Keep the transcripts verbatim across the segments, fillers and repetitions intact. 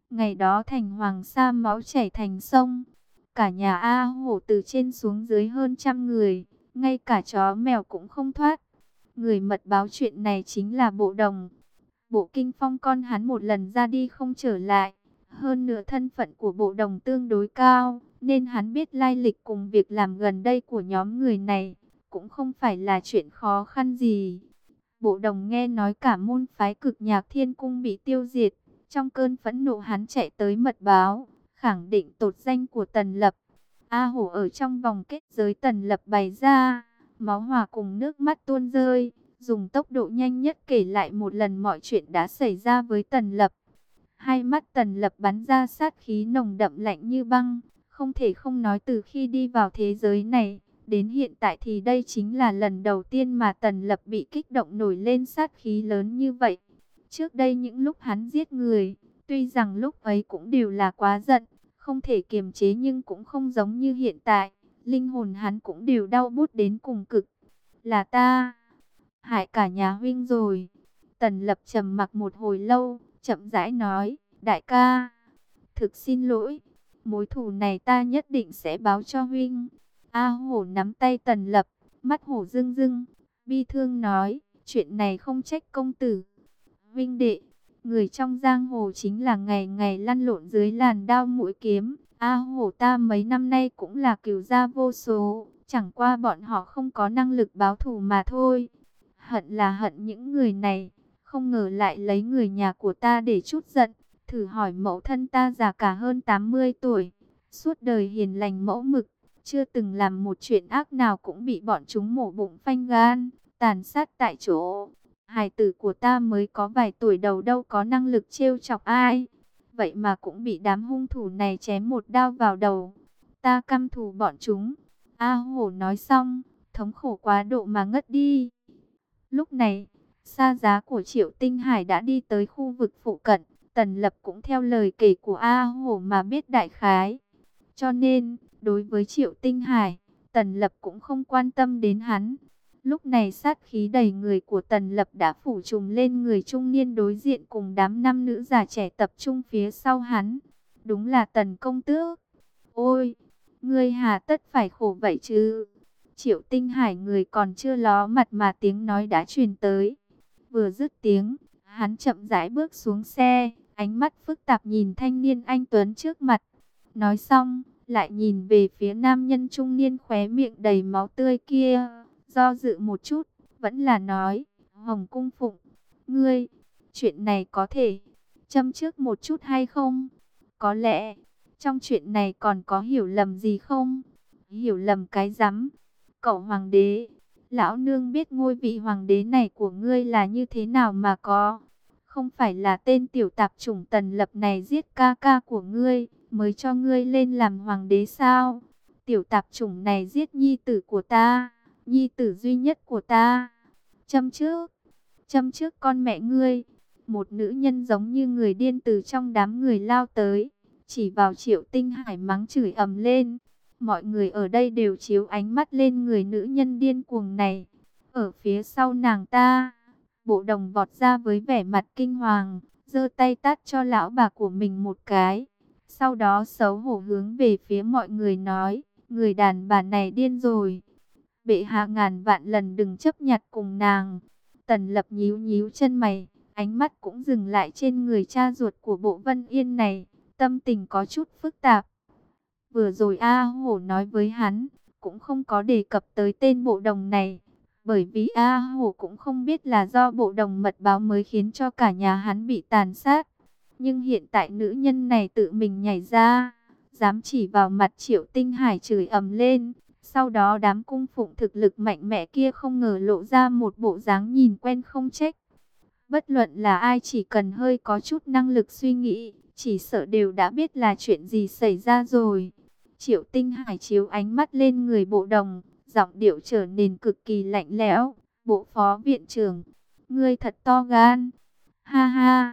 Ngày đó thành hoàng sa máu chảy thành sông. Cả nhà A Hổ từ trên xuống dưới hơn trăm người, ngay cả chó mèo cũng không thoát. Người mật báo chuyện này chính là Bộ Đồng. Bộ Kinh Phong con hắn một lần ra đi không trở lại. Hơn nữa thân phận của Bộ Đồng tương đối cao, nên hắn biết lai lịch cùng việc làm gần đây của nhóm người này, cũng không phải là chuyện khó khăn gì. Bộ Đồng nghe nói cả môn phái Cực Nhạc Thiên Cung bị tiêu diệt, trong cơn phẫn nộ hắn chạy tới mật báo, khẳng định tột danh của Tần Lập. A Hổ ở trong vòng kết giới Tần Lập bày ra, máu hòa cùng nước mắt tuôn rơi, dùng tốc độ nhanh nhất kể lại một lần mọi chuyện đã xảy ra với Tần Lập. Hai mắt Tần Lập bắn ra sát khí nồng đậm lạnh như băng, không thể không nói từ khi đi vào thế giới này, đến hiện tại thì đây chính là lần đầu tiên mà Tần Lập bị kích động nổi lên sát khí lớn như vậy. Trước đây những lúc hắn giết người, tuy rằng lúc ấy cũng đều là quá giận, không thể kiềm chế, nhưng cũng không giống như hiện tại, linh hồn hắn cũng đều đau buốt đến cùng cực. Là ta hại cả nhà huynh rồi. Tần Lập trầm mặc một hồi lâu, chậm rãi nói, đại ca, thực xin lỗi, mối thù này ta nhất định sẽ báo cho huynh. A Hổ nắm tay Tần Lập, mắt hổ rưng rưng, bi thương nói, chuyện này không trách công tử. Huynh đệ, người trong giang hồ chính là ngày ngày lăn lộn dưới làn đao mũi kiếm. A Hổ ta mấy năm nay cũng là cừu gia vô số, chẳng qua bọn họ không có năng lực báo thù mà thôi. Hận là hận những người này, không ngờ lại lấy người nhà của ta để trút giận. Thử hỏi mẫu thân ta già cả hơn tám mươi tuổi, suốt đời hiền lành mẫu mực, chưa từng làm một chuyện ác nào cũng bị bọn chúng mổ bụng phanh gan, tàn sát tại chỗ. Hài tử của ta mới có vài tuổi đầu đâu có năng lực trêu chọc ai, vậy mà cũng bị đám hung thủ này chém một đao vào đầu. Ta căm thù bọn chúng. A Hổ nói xong, thống khổ quá độ mà ngất đi. Lúc này, xa giá của Triệu Tinh Hải đã đi tới khu vực phụ cận. Tần Lập cũng theo lời kể của A Hổ mà biết đại khái. Cho nên, đối với Triệu Tinh Hải, Tần Lập cũng không quan tâm đến hắn. Lúc này sát khí đầy người của Tần Lập đã phủ trùm lên người trung niên đối diện cùng đám nam nữ già trẻ tập trung phía sau hắn. Đúng là Tần công tước. Ôi, ngươi hà tất phải khổ vậy chứ? Triệu Tinh Hải người còn chưa ló mặt mà tiếng nói đã truyền tới. Vừa dứt tiếng, hắn chậm rãi bước xuống xe, ánh mắt phức tạp nhìn thanh niên anh tuấn trước mặt. Nói xong, lại nhìn về phía nam nhân trung niên khóe miệng đầy máu tươi kia, do dự một chút, vẫn là nói, Hồng Cung Phụng, ngươi, chuyện này có thể châm trước một chút hay không? Có lẽ, trong chuyện này còn có hiểu lầm gì không? Hiểu lầm cái rắm, cậu hoàng đế, lão nương biết ngôi vị hoàng đế này của ngươi là như thế nào mà có. Không phải là tên tiểu tạp chủng Tần Lập này giết ca ca của ngươi, mới cho ngươi lên làm hoàng đế sao? Tiểu tạp chủng này giết nhi tử của ta, nhi tử duy nhất của ta. Châm trước, châm trước con mẹ ngươi. Một nữ nhân giống như người điên từ trong đám người lao tới, chỉ vào Triệu Tinh Hải mắng chửi ầm lên. Mọi người ở đây đều chiếu ánh mắt lên người nữ nhân điên cuồng này. Ở phía sau nàng ta, Bộ Đồng vọt ra với vẻ mặt kinh hoàng, giơ tay tát cho lão bà của mình một cái. Sau đó xấu hổ hướng về phía mọi người nói, người đàn bà này điên rồi. Bệ hạ ngàn vạn lần đừng chấp nhặt cùng nàng. Tần Lập nhíu nhíu chân mày, ánh mắt cũng dừng lại trên người cha ruột của Bộ Vân Yên này, tâm tình có chút phức tạp. Vừa rồi A Hổ nói với hắn, cũng không có đề cập tới tên Bộ Đồng này. Bởi vì A Hổ cũng không biết là do Bộ Đồng mật báo mới khiến cho cả nhà hắn bị tàn sát. Nhưng hiện tại nữ nhân này tự mình nhảy ra, dám chỉ vào mặt Triệu Tinh Hải chửi ầm lên. Sau đó đám cung phụng thực lực mạnh mẽ kia không ngờ lộ ra một bộ dáng nhìn quen không trách. Bất luận là ai chỉ cần hơi có chút năng lực suy nghĩ, chỉ sợ đều đã biết là chuyện gì xảy ra rồi. Triệu Tinh Hải chiếu ánh mắt lên người Bộ Đồng, giọng điệu trở nên cực kỳ lạnh lẽo. Bộ phó viện trưởng, ngươi thật to gan. Ha ha.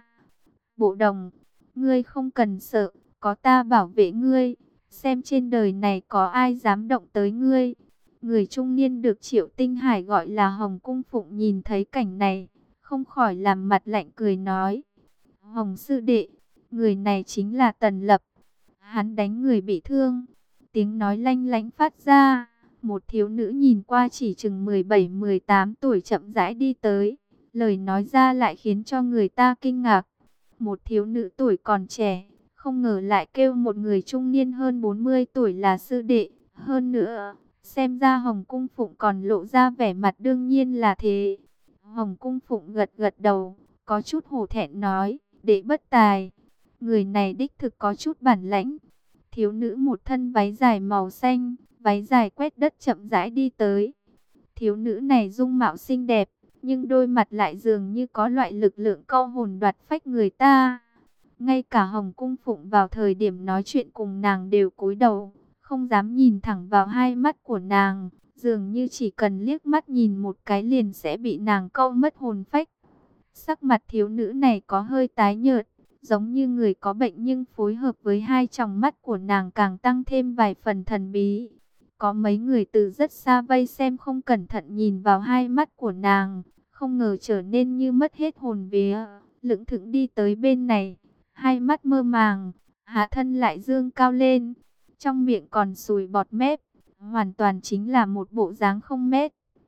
Bộ Đồng, ngươi không cần sợ, có ta bảo vệ ngươi. Xem trên đời này có ai dám động tới ngươi. Người trung niên được Triệu Tinh Hải gọi là Hồng Cung Phụng nhìn thấy cảnh này, không khỏi làm mặt lạnh cười nói. Hồng sư đệ, Người này chính là Tần Lập. Hắn đánh người bị thương. Tiếng nói lanh lảnh phát ra. Một thiếu nữ nhìn qua chỉ chừng mười bảy mười tám tuổi chậm rãi đi tới. Lời nói ra lại khiến cho người ta kinh ngạc. Một thiếu nữ tuổi còn trẻ, không ngờ lại kêu một người trung niên hơn bốn mươi tuổi là sư đệ. Hơn nữa, xem ra Hồng Cung Phụng còn lộ ra vẻ mặt đương nhiên là thế. Hồng Cung Phụng gật gật đầu, có chút hổ thẹn nói, đệ bất tài. Người này đích thực có chút bản lãnh. Thiếu nữ một thân váy dài màu xanh, váy dài quét đất chậm rãi đi tới. Thiếu nữ này dung mạo xinh đẹp, nhưng đôi mặt lại dường như có loại lực lượng câu hồn đoạt phách người ta. Ngay cả Hồng Cung Phụng vào thời điểm nói chuyện cùng nàng đều cúi đầu, không dám nhìn thẳng vào hai mắt của nàng, dường như chỉ cần liếc mắt nhìn một cái liền sẽ bị nàng câu mất hồn phách. Sắc mặt thiếu nữ này có hơi tái nhợt, giống như người có bệnh, nhưng phối hợp với hai tròng mắt của nàng càng tăng thêm vài phần thần bí. Có mấy người từ rất xa vây xem, không cẩn thận nhìn vào hai mắt của nàng, không ngờ trở nên như mất hết hồn vía, lững thững đi tới bên này, hai mắt mơ màng, hạ thân lại dương cao lên, trong miệng còn sùi bọt mép, hoàn toàn chính là một bộ dáng không mét.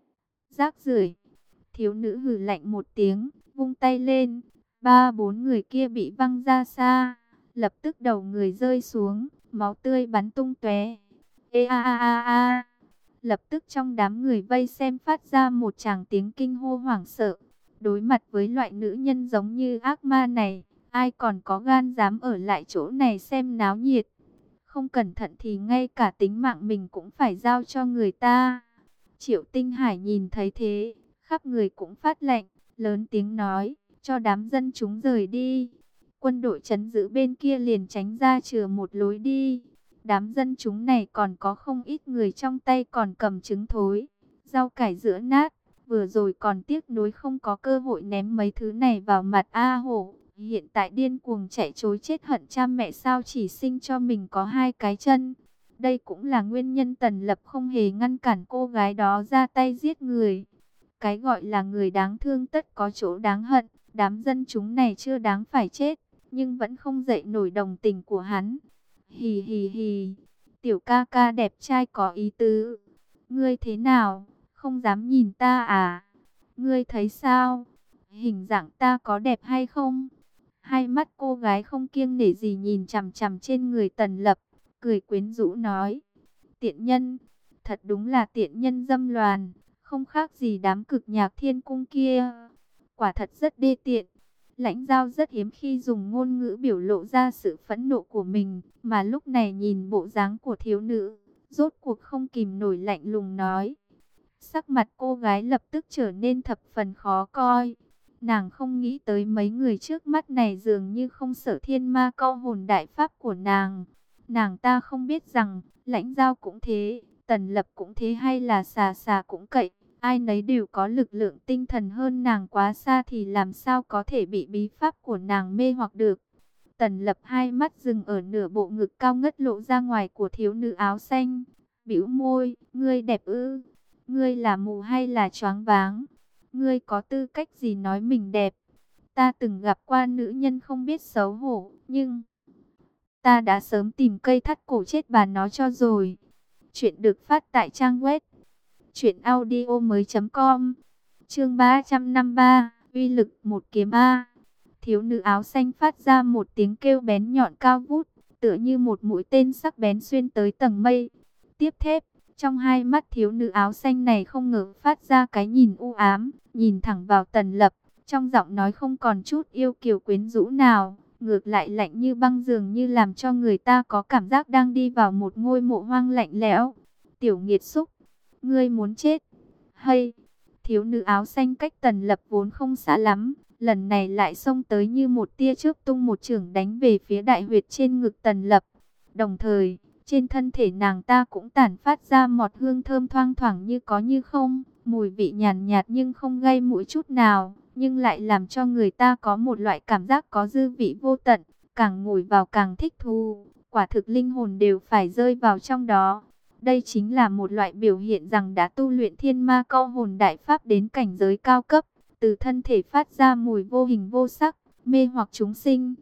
Rác rưởi. Thiếu nữ hừ lạnh một tiếng, vung tay lên, ba bốn người kia bị văng ra xa, lập tức đầu người rơi xuống, máu tươi bắn tung tóe. Ê a a a a. Lập tức trong đám người vây xem phát ra một tràng tiếng kinh hô hoảng sợ. Đối mặt với loại nữ nhân giống như ác ma này, ai còn có gan dám ở lại chỗ này xem náo nhiệt. Không cẩn thận thì ngay cả tính mạng mình cũng phải giao cho người ta. Triệu Tinh Hải nhìn thấy thế, khắp người cũng phát lạnh, lớn tiếng nói, cho đám dân chúng rời đi. Quân đội trấn giữ bên kia liền tránh ra chừa một lối đi. Đám dân chúng này còn có không ít người trong tay còn cầm trứng thối, rau cải giữa nát. Vừa rồi còn tiếc nuối không có cơ hội ném mấy thứ này vào mặt A Hổ. Hiện tại điên cuồng chạy trối chết hận cha mẹ sao chỉ sinh cho mình có hai cái chân. Đây cũng là nguyên nhân Tần Lập không hề ngăn cản cô gái đó ra tay giết người. Cái gọi là người đáng thương tất có chỗ đáng hận. Đám dân chúng này chưa đáng phải chết, nhưng vẫn không dậy nổi đồng tình của hắn. Hì hì hì, tiểu ca ca đẹp trai có ý tứ. Ngươi thế nào, không dám nhìn ta à? Ngươi thấy sao? Hình dạng ta có đẹp hay không? Hai mắt cô gái không kiêng nể gì nhìn chằm chằm trên người Tần Lập, cười quyến rũ nói. Tiện nhân, thật đúng là tiện nhân dâm loàn, không khác gì đám cực nhạc thiên cung kia. Quả thật rất đê tiện. Lãnh Giao rất hiếm khi dùng ngôn ngữ biểu lộ ra sự phẫn nộ của mình, mà lúc này nhìn bộ dáng của thiếu nữ, rốt cuộc không kìm nổi lạnh lùng nói. Sắc mặt cô gái lập tức trở nên thập phần khó coi. Nàng không nghĩ tới mấy người trước mắt này dường như không sợ thiên ma câu hồn đại pháp của nàng. Nàng ta không biết rằng, Lãnh Giao cũng thế, Tần Lập cũng thế, hay là xà xà cũng cậy. Ai nấy đều có lực lượng tinh thần hơn nàng quá xa, thì làm sao có thể bị bí pháp của nàng mê hoặc được. Tần Lập hai mắt dừng ở nửa bộ ngực cao ngất lộ ra ngoài của thiếu nữ áo xanh. Bĩu môi, ngươi đẹp ư? Ngươi là mù hay là choáng váng? Ngươi có tư cách gì nói mình đẹp? Ta từng gặp qua nữ nhân không biết xấu hổ, nhưng ta đã sớm tìm cây thắt cổ chết bà nó cho rồi. Chuyện được phát tại trang web chuyện audio mới chấm com. Chương ba trăm năm mươi ba, uy lực một kiếm A. Thiếu nữ áo xanh phát ra một tiếng kêu bén nhọn cao vút, tựa như một mũi tên sắc bén xuyên tới tầng mây. Tiếp thép, trong hai mắt thiếu nữ áo xanh này không ngờ phát ra cái nhìn u ám, nhìn thẳng vào Tần Lập, trong giọng nói không còn chút yêu kiều quyến rũ nào, ngược lại lạnh như băng, dường như làm cho người ta có cảm giác đang đi vào một ngôi mộ hoang lạnh lẽo. Tiểu nghiệt xúc, ngươi muốn chết hay? Thiếu nữ áo xanh cách Tần Lập vốn không xa lắm, lần này lại xông tới như một tia chớp, tung một chưởng đánh về phía đại huyệt trên ngực Tần Lập. Đồng thời, trên thân thể nàng ta cũng tản phát ra một hương thơm thoang thoảng như có như không, mùi vị nhàn nhạt nhưng không gây mũi chút nào, nhưng lại làm cho người ta có một loại cảm giác có dư vị vô tận, càng ngửi vào càng thích thú, quả thực linh hồn đều phải rơi vào trong đó. Đây chính là một loại biểu hiện rằng đã tu luyện thiên ma câu hồn đại pháp đến cảnh giới cao cấp, từ thân thể phát ra mùi vô hình vô sắc, mê hoặc chúng sinh.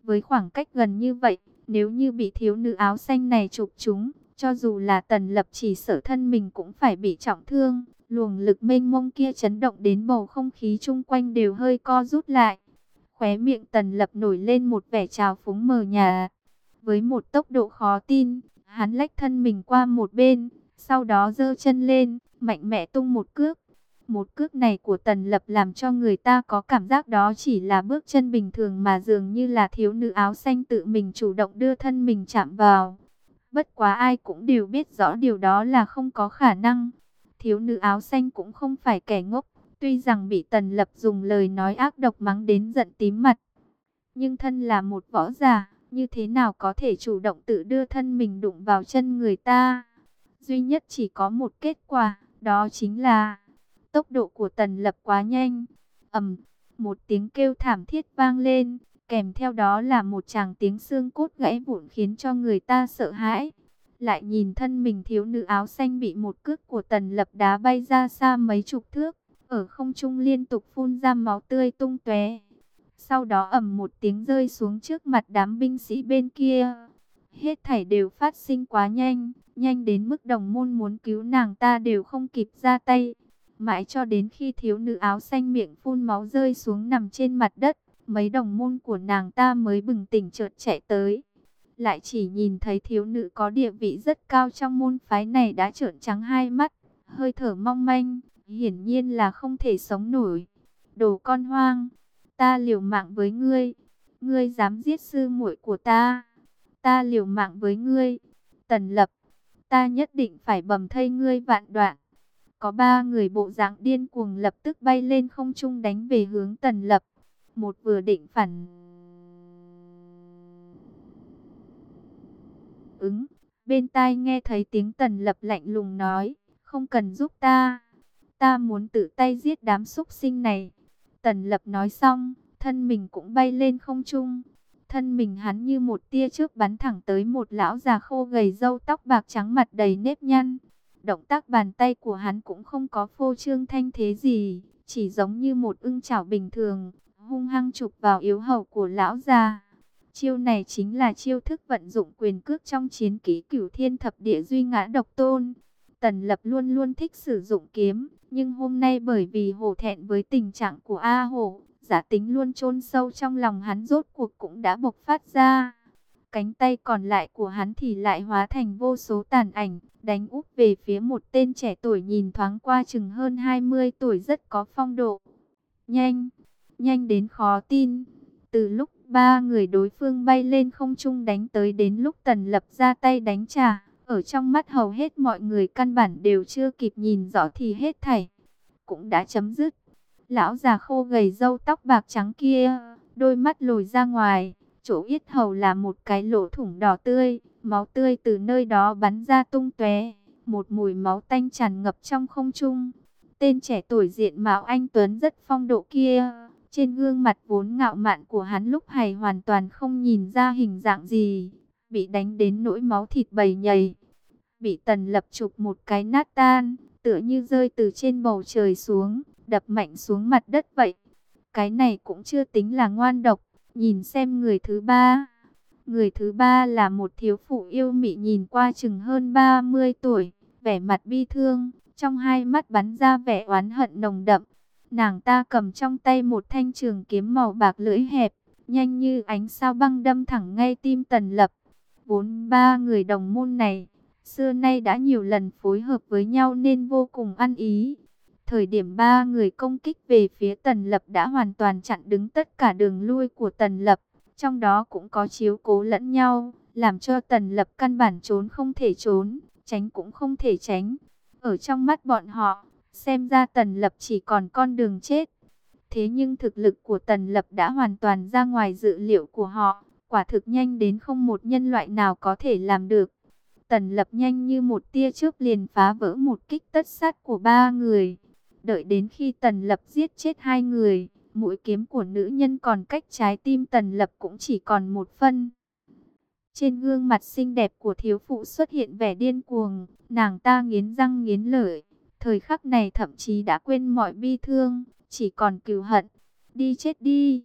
Với khoảng cách gần như vậy, nếu như bị thiếu nữ áo xanh này chụp trúng, cho dù là Tần Lập chỉ sợ thân mình cũng phải bị trọng thương. Luồng lực mênh mông kia chấn động đến bầu không khí chung quanh đều hơi co rút lại. Khóe miệng Tần Lập nổi lên một vẻ trào phúng mờ nhạt. Với một tốc độ khó tin, hắn lách thân mình qua một bên, sau đó giơ chân lên, mạnh mẽ tung một cước. Một cước này của Tần Lập làm cho người ta có cảm giác đó chỉ là bước chân bình thường mà dường như là thiếu nữ áo xanh tự mình chủ động đưa thân mình chạm vào. Bất quá ai cũng đều biết rõ điều đó là không có khả năng. Thiếu nữ áo xanh cũng không phải kẻ ngốc, tuy rằng bị Tần Lập dùng lời nói ác độc mắng đến giận tím mặt. Nhưng thân là một võ giả, như thế nào có thể chủ động tự đưa thân mình đụng vào chân người ta. Duy nhất chỉ có một kết quả, đó chính là tốc độ của Tần Lập quá nhanh. Ầm, một tiếng kêu thảm thiết vang lên, kèm theo đó là một tràng tiếng xương cốt gãy vụn khiến cho người ta sợ hãi. Lại nhìn thân mình thiếu nữ áo xanh bị một cước của Tần Lập đá bay ra xa mấy chục thước, ở không trung liên tục phun ra máu tươi tung tóe. Sau đó ầm một tiếng rơi xuống trước mặt đám binh sĩ bên kia. Hết thảy đều phát sinh quá nhanh, nhanh đến mức đồng môn muốn cứu nàng ta đều không kịp ra tay. Mãi cho đến khi thiếu nữ áo xanh miệng phun máu rơi xuống nằm trên mặt đất, mấy đồng môn của nàng ta mới bừng tỉnh chợt chạy tới. Lại chỉ nhìn thấy thiếu nữ có địa vị rất cao trong môn phái này đã trợn trắng hai mắt, hơi thở mong manh, hiển nhiên là không thể sống nổi. Đồ con hoang, ta liều mạng với ngươi, ngươi dám giết sư muội của ta, ta liều mạng với ngươi. Tần Lập, ta nhất định phải bầm thây ngươi vạn đoạn. Có ba người bộ dạng điên cuồng lập tức bay lên không trung đánh về hướng Tần Lập. Một vừa định phản ứng, bên tai nghe thấy tiếng Tần Lập lạnh lùng nói, không cần giúp ta, ta muốn tự tay giết đám súc sinh này. Tần Lập nói xong, thân mình cũng bay lên không trung. Thân mình hắn như một tia chớp bắn thẳng tới một lão già khô gầy râu tóc bạc trắng mặt đầy nếp nhăn. Động tác bàn tay của hắn cũng không có phô trương thanh thế gì, chỉ giống như một ưng chảo bình thường, hung hăng chụp vào yếu hầu của lão già. Chiêu này chính là chiêu thức vận dụng quyền cước trong chiến kỹ Cửu Thiên Thập Địa Duy Ngã Độc Tôn. Tần Lập luôn luôn thích sử dụng kiếm, nhưng hôm nay bởi vì hổ thẹn với tình trạng của A Hổ, giả tính luôn chôn sâu trong lòng hắn rốt cuộc cũng đã bộc phát ra. Cánh tay còn lại của hắn thì lại hóa thành vô số tàn ảnh, đánh úp về phía một tên trẻ tuổi nhìn thoáng qua chừng hơn hai mươi tuổi rất có phong độ. Nhanh, nhanh đến khó tin. Từ lúc ba người đối phương bay lên không trung đánh tới đến lúc Tần Lập ra tay đánh trả, ở trong mắt hầu hết mọi người căn bản đều chưa kịp nhìn rõ thì hết thảy cũng đã chấm dứt. Lão già khô gầy râu tóc bạc trắng kia, đôi mắt lồi ra ngoài, chỗ yết hầu là một cái lỗ thủng đỏ tươi, máu tươi từ nơi đó bắn ra tung tóe, một mùi máu tanh tràn ngập trong không trung. Tên trẻ tuổi diện mạo anh tuấn rất phong độ kia, trên gương mặt vốn ngạo mạn của hắn lúc này hoàn toàn không nhìn ra hình dạng gì, bị đánh đến nỗi máu thịt bầy nhầy, bị Tần Lập chụp một cái nát tan, tựa như rơi từ trên bầu trời xuống, đập mạnh xuống mặt đất vậy. Cái này cũng chưa tính là ngoan độc, nhìn xem người thứ ba. Người thứ ba là một thiếu phụ yêu mị nhìn qua chừng hơn ba mươi tuổi, vẻ mặt bi thương, trong hai mắt bắn ra vẻ oán hận nồng đậm. Nàng ta cầm trong tay một thanh trường kiếm màu bạc lưỡi hẹp, nhanh như ánh sao băng đâm thẳng ngay tim Tần Lập. Vốn ba người đồng môn này, xưa nay đã nhiều lần phối hợp với nhau nên vô cùng ăn ý. Thời điểm ba người công kích về phía Tần Lập đã hoàn toàn chặn đứng tất cả đường lui của Tần Lập. Trong đó cũng có chiếu cố lẫn nhau, làm cho Tần Lập căn bản trốn không thể trốn, tránh cũng không thể tránh. Ở trong mắt bọn họ, xem ra Tần Lập chỉ còn con đường chết. Thế nhưng thực lực của Tần Lập đã hoàn toàn ra ngoài dự liệu của họ, quả thực nhanh đến không một nhân loại nào có thể làm được. Tần Lập nhanh như một tia chớp liền phá vỡ một kích tất sát của ba người. Đợi đến khi Tần Lập giết chết hai người, mũi kiếm của nữ nhân còn cách trái tim Tần Lập cũng chỉ còn một phân. Trên gương mặt xinh đẹp của thiếu phụ xuất hiện vẻ điên cuồng, nàng ta nghiến răng nghiến lợi, thời khắc này thậm chí đã quên mọi bi thương, chỉ còn cừu hận. Đi chết đi!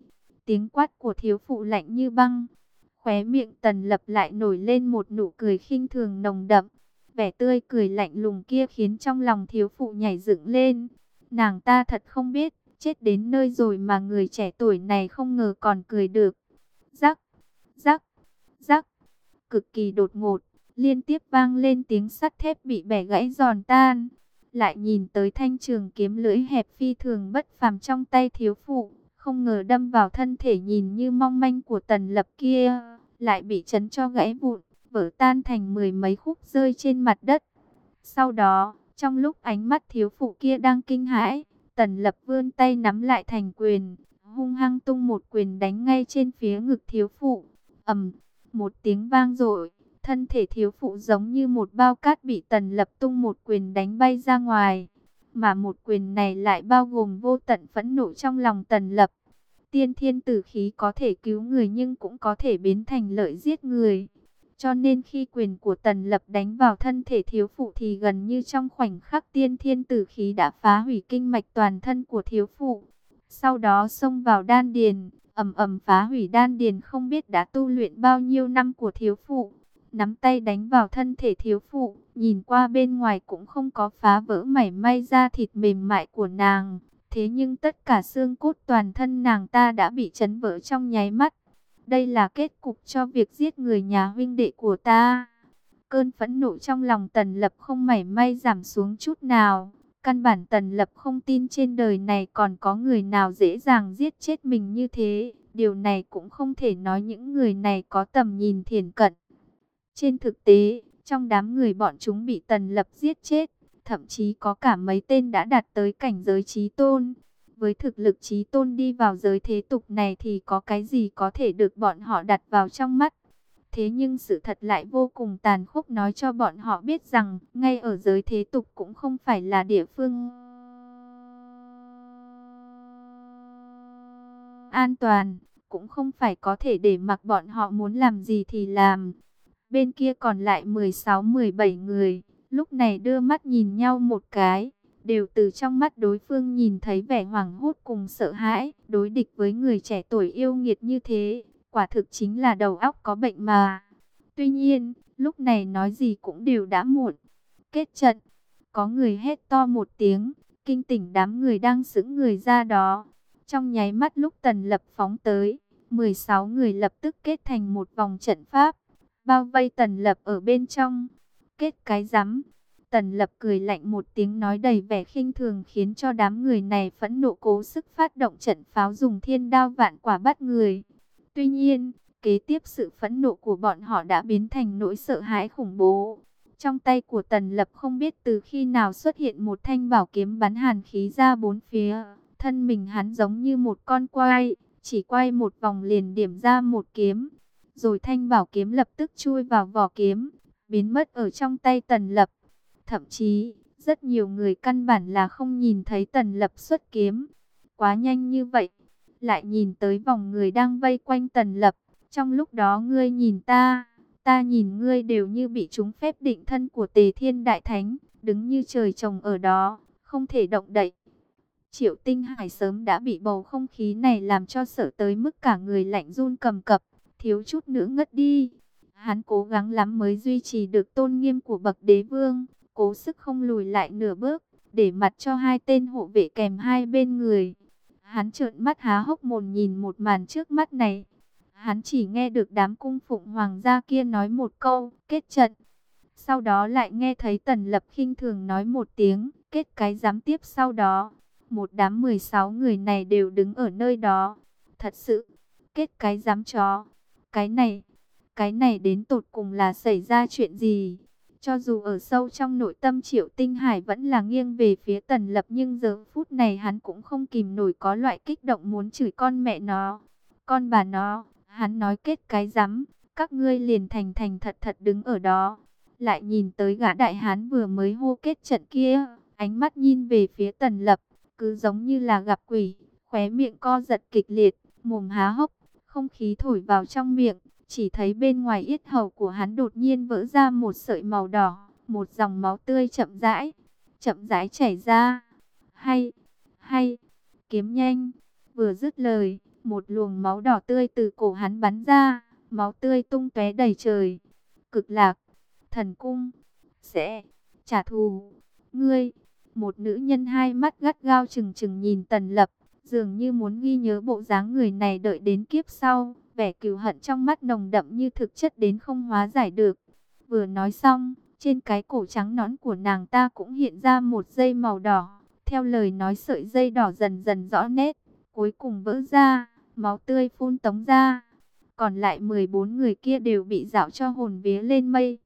Tiếng quát của thiếu phụ lạnh như băng. Khóe miệng Tần Lập lại nổi lên một nụ cười khinh thường nồng đậm. Vẻ tươi cười lạnh lùng kia khiến trong lòng thiếu phụ nhảy dựng lên. Nàng ta thật không biết, chết đến nơi rồi mà người trẻ tuổi này không ngờ còn cười được. Rắc, rắc, rắc, cực kỳ đột ngột, liên tiếp vang lên tiếng sắt thép bị bẻ gãy giòn tan. Lại nhìn tới thanh trường kiếm lưỡi hẹp phi thường bất phàm trong tay thiếu phụ, không ngờ đâm vào thân thể nhìn như mong manh của Tần Lập kia, lại bị chấn cho gãy vụn, vỡ tan thành mười mấy khúc rơi trên mặt đất. Sau đó, trong lúc ánh mắt thiếu phụ kia đang kinh hãi, Tần Lập vươn tay nắm lại thành quyền, hung hăng tung một quyền đánh ngay trên phía ngực thiếu phụ. Ầm, một tiếng vang dội, thân thể thiếu phụ giống như một bao cát bị Tần Lập tung một quyền đánh bay ra ngoài. Mà một quyền này lại bao gồm vô tận phẫn nộ trong lòng Tần Lập. Tiên thiên tử khí có thể cứu người nhưng cũng có thể biến thành lợi giết người. Cho nên khi quyền của Tần Lập đánh vào thân thể thiếu phụ thì gần như trong khoảnh khắc tiên thiên tử khí đã phá hủy kinh mạch toàn thân của thiếu phụ. Sau đó xông vào đan điền, ầm ầm phá hủy đan điền không biết đã tu luyện bao nhiêu năm của thiếu phụ. Nắm tay đánh vào thân thể thiếu phụ, nhìn qua bên ngoài cũng không có phá vỡ mảy may da thịt mềm mại của nàng. Thế nhưng tất cả xương cốt toàn thân nàng ta đã bị chấn vỡ trong nháy mắt. Đây là kết cục cho việc giết người nhà huynh đệ của ta. Cơn phẫn nộ trong lòng Tần Lập không mảy may giảm xuống chút nào. Căn bản Tần Lập không tin trên đời này còn có người nào dễ dàng giết chết mình như thế. Điều này cũng không thể nói những người này có tầm nhìn thiển cận. Trên thực tế, trong đám người bọn chúng bị Tần Lập giết chết, thậm chí có cả mấy tên đã đạt tới cảnh giới chí tôn. Với thực lực chí tôn đi vào giới thế tục này thì có cái gì có thể được bọn họ đặt vào trong mắt. Thế nhưng sự thật lại vô cùng tàn khốc nói cho bọn họ biết rằng, ngay ở giới thế tục cũng không phải là địa phương an toàn, cũng không phải có thể để mặc bọn họ muốn làm gì thì làm. Bên kia còn lại mười sáu mười bảy người, lúc này đưa mắt nhìn nhau một cái, đều từ trong mắt đối phương nhìn thấy vẻ hoảng hốt cùng sợ hãi. Đối địch với người trẻ tuổi yêu nghiệt như thế, quả thực chính là đầu óc có bệnh mà. Tuy nhiên, lúc này nói gì cũng đều đã muộn. Kết trận, có người hét to một tiếng, kinh tỉnh đám người đang sững người ra đó. Trong nháy mắt lúc Tần Lập phóng tới, mười sáu người lập tức kết thành một vòng trận pháp, bao vây Tần Lập ở bên trong. Kết cái rắm. Tần Lập cười lạnh một tiếng nói đầy vẻ khinh thường khiến cho đám người này phẫn nộ cố sức phát động trận pháo dùng thiên đao vạn quả bắt người. Tuy nhiên, kế tiếp sự phẫn nộ của bọn họ đã biến thành nỗi sợ hãi khủng bố. Trong tay của Tần Lập không biết từ khi nào xuất hiện một thanh bảo kiếm bắn hàn khí ra bốn phía. Thân mình hắn giống như một con quay, chỉ quay một vòng liền điểm ra một kiếm. Rồi thanh bảo kiếm lập tức chui vào vỏ kiếm, biến mất ở trong tay Tần Lập. Thậm chí, rất nhiều người căn bản là không nhìn thấy Tần Lập xuất kiếm. Quá nhanh như vậy, lại nhìn tới vòng người đang vây quanh Tần Lập. Trong lúc đó ngươi nhìn ta, ta nhìn ngươi đều như bị trúng phép định thân của Tề Thiên Đại Thánh, đứng như trời trồng ở đó, không thể động đậy. Triệu Tinh Hải sớm đã bị bầu không khí này làm cho sợ tới mức cả người lạnh run cầm cập, thiếu chút nữa ngất đi. Hắn cố gắng lắm mới duy trì được tôn nghiêm của bậc đế vương, cố sức không lùi lại nửa bước, để mặt cho hai tên hộ vệ kèm hai bên người. Hắn trợn mắt há hốc mồm nhìn một màn trước mắt này. Hắn chỉ nghe được đám cung phụng hoàng gia kia nói một câu, kết trận. Sau đó lại nghe thấy Tần Lập khinh thường nói một tiếng, kết cái giám tiếp sau đó. Một đám mười sáu người này đều đứng ở nơi đó. Thật sự, kết cái giám chó. Cái này, cái này đến tột cùng là xảy ra chuyện gì? Cho dù ở sâu trong nội tâm Triệu Tinh Hải vẫn là nghiêng về phía Tần Lập, nhưng giờ phút này hắn cũng không kìm nổi có loại kích động muốn chửi con mẹ nó. Con bà nó, hắn nói kết cái rắm, các ngươi liền thành thành thật thật đứng ở đó. Lại nhìn tới gã đại hán vừa mới hô kết trận kia, ánh mắt nhìn về phía Tần Lập, cứ giống như là gặp quỷ, khóe miệng co giật kịch liệt, mồm há hốc, không khí thổi vào trong miệng. Chỉ thấy bên ngoài yết hầu của hắn đột nhiên vỡ ra một sợi màu đỏ, một dòng máu tươi chậm rãi, chậm rãi chảy ra. Hay, hay, kiếm nhanh. Vừa dứt lời, Một luồng máu đỏ tươi từ cổ hắn bắn ra, máu tươi tung tóe đầy trời. Cực Lạc, thần cung, sẽ trả thù. Ngươi, một nữ nhân hai mắt gắt gao trừng trừng nhìn Tần Lập, dường như muốn ghi nhớ bộ dáng người này đợi đến kiếp sau. Vẻ cừu hận trong mắt nồng đậm như thực chất đến không hóa giải được. Vừa nói xong, trên cái cổ trắng nõn của nàng ta cũng hiện ra một dây màu đỏ. Theo lời nói sợi dây đỏ dần dần rõ nét, cuối cùng vỡ ra, máu tươi phun tống ra. Còn lại mười bốn người kia đều bị dạo cho hồn vía lên mây.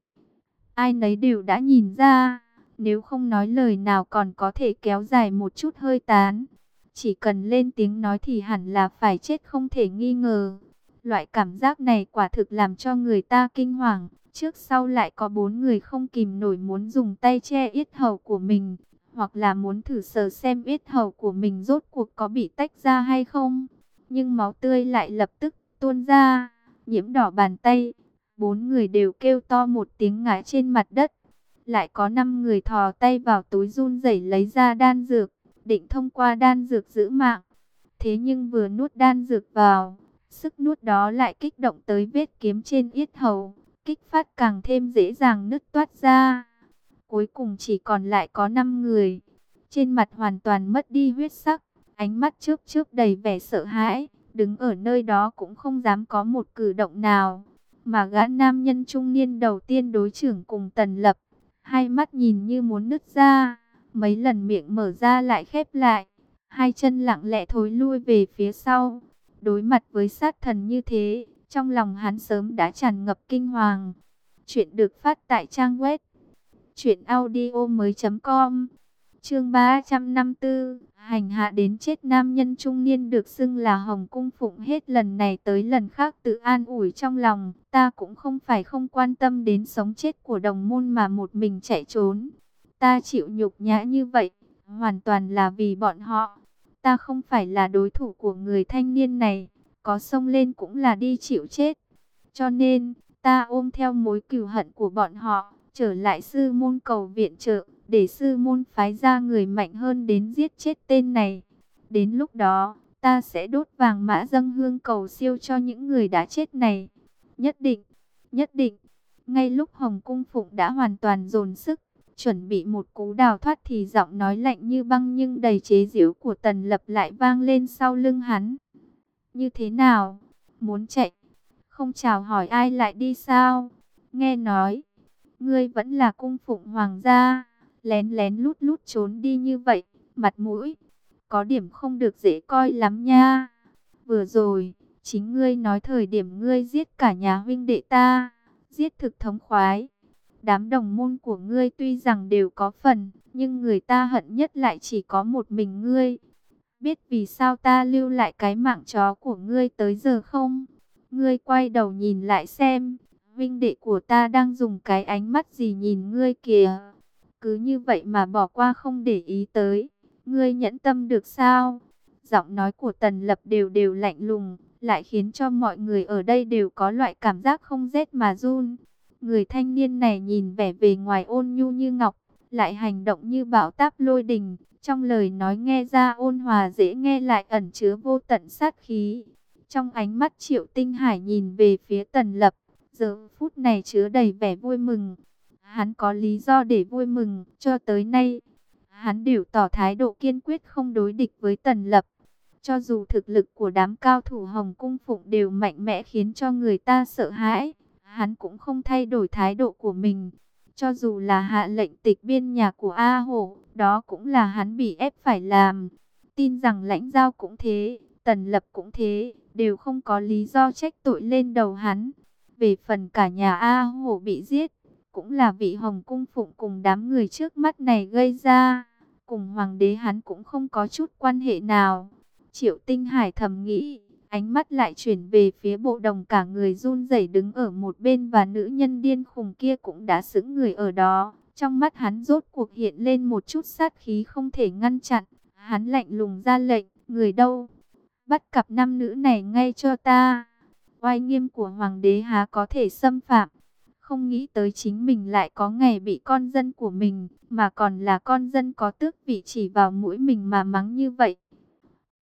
Ai nấy đều đã nhìn ra, nếu không nói lời nào còn có thể kéo dài một chút hơi tán. Chỉ cần lên tiếng nói thì hẳn là phải chết không thể nghi ngờ. Loại cảm giác này quả thực làm cho người ta kinh hoàng. Trước sau lại có bốn người không kìm nổi muốn dùng tay che yết hầu của mình, hoặc là muốn thử sờ xem yết hầu của mình rốt cuộc có bị tách ra hay không. Nhưng máu tươi lại lập tức tuôn ra, nhiễm đỏ bàn tay. Bốn người đều kêu to một tiếng ngã trên mặt đất. Lại có năm người thò tay vào túi run rẩy lấy ra đan dược, định thông qua đan dược giữ mạng. Thế nhưng vừa nuốt đan dược vào, sức nuốt đó lại kích động tới vết kiếm trên yết hầu, kích phát càng thêm dễ dàng nứt toát ra. Cuối cùng chỉ còn lại có năm người, trên mặt hoàn toàn mất đi huyết sắc, ánh mắt chớp chớp đầy vẻ sợ hãi, đứng ở nơi đó cũng không dám có một cử động nào. Mà gã nam nhân trung niên đầu tiên đối chưởng cùng Tần Lập, hai mắt nhìn như muốn nứt ra, mấy lần miệng mở ra lại khép lại, hai chân lặng lẽ thối lui về phía sau. Đối mặt với sát thần như thế, trong lòng hắn sớm đã tràn ngập kinh hoàng. Chuyện được phát tại trang web truyện audio mới chấm com. Chương ba trăm năm mươi tư, hành hạ đến chết nam nhân trung niên được xưng là Hồng Cung Phụng hết lần này tới lần khác tự an ủi trong lòng, ta cũng không phải không quan tâm đến sống chết của đồng môn mà một mình chạy trốn. Ta chịu nhục nhã như vậy, hoàn toàn là vì bọn họ. Ta không phải là đối thủ của người thanh niên này, có xông lên cũng là đi chịu chết. Cho nên, ta ôm theo mối cừu hận của bọn họ, trở lại sư môn cầu viện trợ, để sư môn phái ra người mạnh hơn đến giết chết tên này. Đến lúc đó, ta sẽ đốt vàng mã dâng hương cầu siêu cho những người đã chết này. Nhất định, nhất định. Ngay lúc Hồng Cung Phụng đã hoàn toàn dồn sức, chuẩn bị một cú đào thoát thì giọng nói lạnh như băng nhưng đầy chế giễu của Tần Lập lại vang lên sau lưng hắn. Như thế nào? Muốn chạy? Không chào hỏi ai lại đi sao? Nghe nói, ngươi vẫn là cung phụng hoàng gia, lén lén lút lút trốn đi như vậy, mặt mũi, có điểm không được dễ coi lắm nha. Vừa rồi, chính ngươi nói thời điểm ngươi giết cả nhà huynh đệ ta, giết thực thống khoái. Đám đồng môn của ngươi tuy rằng đều có phần, nhưng người ta hận nhất lại chỉ có một mình ngươi. Biết vì sao ta lưu lại cái mạng chó của ngươi tới giờ không? Ngươi quay đầu nhìn lại xem, huynh đệ của ta đang dùng cái ánh mắt gì nhìn ngươi kìa. Cứ như vậy mà bỏ qua không để ý tới, ngươi nhẫn tâm được sao? Giọng nói của Tần Lập đều đều lạnh lùng, lại khiến cho mọi người ở đây đều có loại cảm giác không rét mà run. Người thanh niên này nhìn vẻ bề ngoài ôn nhu như ngọc, lại hành động như bão táp lôi đình. Trong lời nói nghe ra ôn hòa dễ nghe lại ẩn chứa vô tận sát khí. Trong ánh mắt Triệu Tinh Hải nhìn về phía Tần Lập, giờ phút này chứa đầy vẻ vui mừng. Hắn có lý do để vui mừng, cho tới nay, hắn đều tỏ thái độ kiên quyết không đối địch với Tần Lập. Cho dù thực lực của đám cao thủ Hồng Cung Phụng đều mạnh mẽ khiến cho người ta sợ hãi, hắn cũng không thay đổi thái độ của mình. Cho dù là hạ lệnh tịch biên nhà của A Hổ, đó cũng là hắn bị ép phải làm. Tin rằng Lãnh Giao cũng thế, Tần Lập cũng thế, đều không có lý do trách tội lên đầu hắn. Về phần cả nhà A Hổ bị giết, cũng là vị Hồng Cung Phụng cùng đám người trước mắt này gây ra. Cùng hoàng đế hắn cũng không có chút quan hệ nào. Triệu Tinh Hải thầm nghĩ, ánh mắt lại chuyển về phía Bộ Đồng cả người run rẩy đứng ở một bên và nữ nhân điên khùng kia cũng đã sững người ở đó. Trong mắt hắn rốt cuộc hiện lên một chút sát khí không thể ngăn chặn. Hắn lạnh lùng ra lệnh, người đâu? Bắt cặp nam nữ này ngay cho ta. Oai nghiêm của hoàng đế há có thể xâm phạm. Không nghĩ tới chính mình lại có ngày bị con dân của mình, mà còn là con dân có tước vị chỉ vào mũi mình mà mắng như vậy.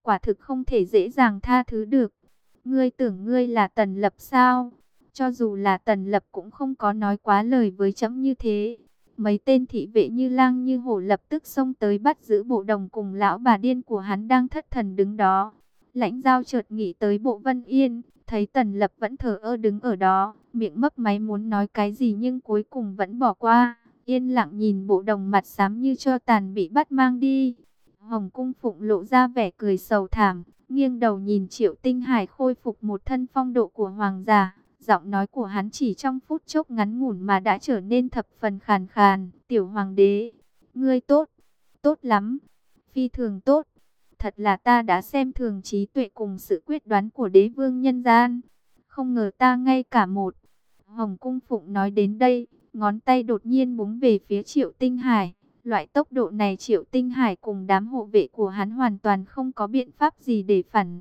quả thực không thể dễ dàng tha thứ được. Ngươi tưởng ngươi là Tần Lập sao? Cho dù là Tần Lập cũng không có nói quá lời với trẫm như thế. Mấy tên thị vệ như lang như hổ lập tức xông tới bắt giữ Bộ Đồng cùng lão bà điên của hắn đang thất thần đứng đó. Lãnh Giao chợt nghĩ tới Bộ Vân Yên, thấy Tần Lập vẫn thờ ơ đứng ở đó, miệng mấp máy muốn nói cái gì nhưng cuối cùng vẫn bỏ qua, yên lặng nhìn Bộ Đồng mặt xám như tro tàn bị bắt mang đi. Hồng Cung Phụng lộ ra vẻ cười sầu thảm, nghiêng đầu nhìn Triệu Tinh Hải khôi phục một thân phong độ của hoàng giả. Giọng nói của hắn chỉ trong phút chốc ngắn ngủn mà đã trở nên thập phần khàn khàn. Tiểu hoàng đế, ngươi tốt, tốt lắm, phi thường tốt. Thật là ta đã xem thường trí tuệ cùng sự quyết đoán của đế vương nhân gian. Không ngờ ta ngay cả một. Hồng Cung Phụng nói đến đây, ngón tay đột nhiên búng về phía Triệu Tinh Hải. Loại tốc độ này Triệu Tinh Hải cùng đám hộ vệ của hắn hoàn toàn không có biện pháp gì để phản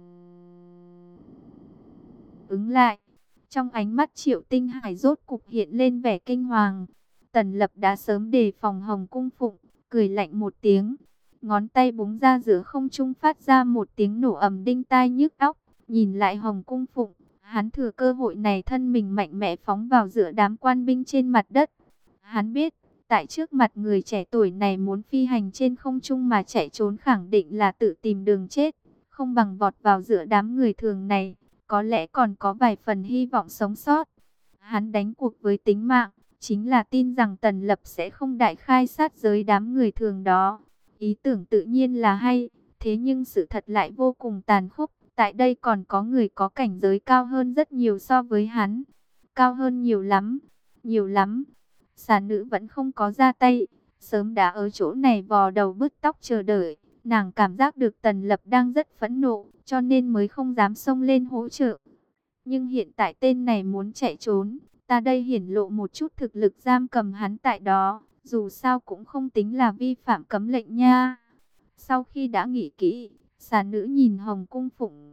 ứng lại. Trong ánh mắt Triệu Tinh Hải rốt cục hiện lên vẻ kinh hoàng. Tần Lập đã sớm đề phòng Hồng Cung Phụng, cười lạnh một tiếng. Ngón tay búng ra giữa không trung phát ra một tiếng nổ ầm đinh tai nhức óc. Nhìn lại Hồng Cung Phụng, hắn thừa cơ hội này thân mình mạnh mẽ phóng vào giữa đám quan binh trên mặt đất. Hắn biết, tại trước mặt người trẻ tuổi này muốn phi hành trên không trung mà chạy trốn khẳng định là tự tìm đường chết. Không bằng vọt vào giữa đám người thường này, có lẽ còn có vài phần hy vọng sống sót. Hắn đánh cuộc với tính mạng, chính là tin rằng Tần Lập sẽ không đại khai sát giới đám người thường đó. Ý tưởng tự nhiên là hay, thế nhưng sự thật lại vô cùng tàn khốc. Tại đây còn có người có cảnh giới cao hơn rất nhiều so với hắn. Cao hơn nhiều lắm, nhiều lắm. Xà nữ vẫn không có ra tay, sớm đã ở chỗ này vò đầu bứt tóc chờ đợi. Nàng cảm giác được Tần Lập đang rất phẫn nộ, cho nên mới không dám xông lên hỗ trợ. Nhưng hiện tại tên này muốn chạy trốn, ta đây hiển lộ một chút thực lực giam cầm hắn tại đó, dù sao cũng không tính là vi phạm cấm lệnh nha. Sau khi đã nghĩ kỹ, xà nữ nhìn Hồng Cung Phụng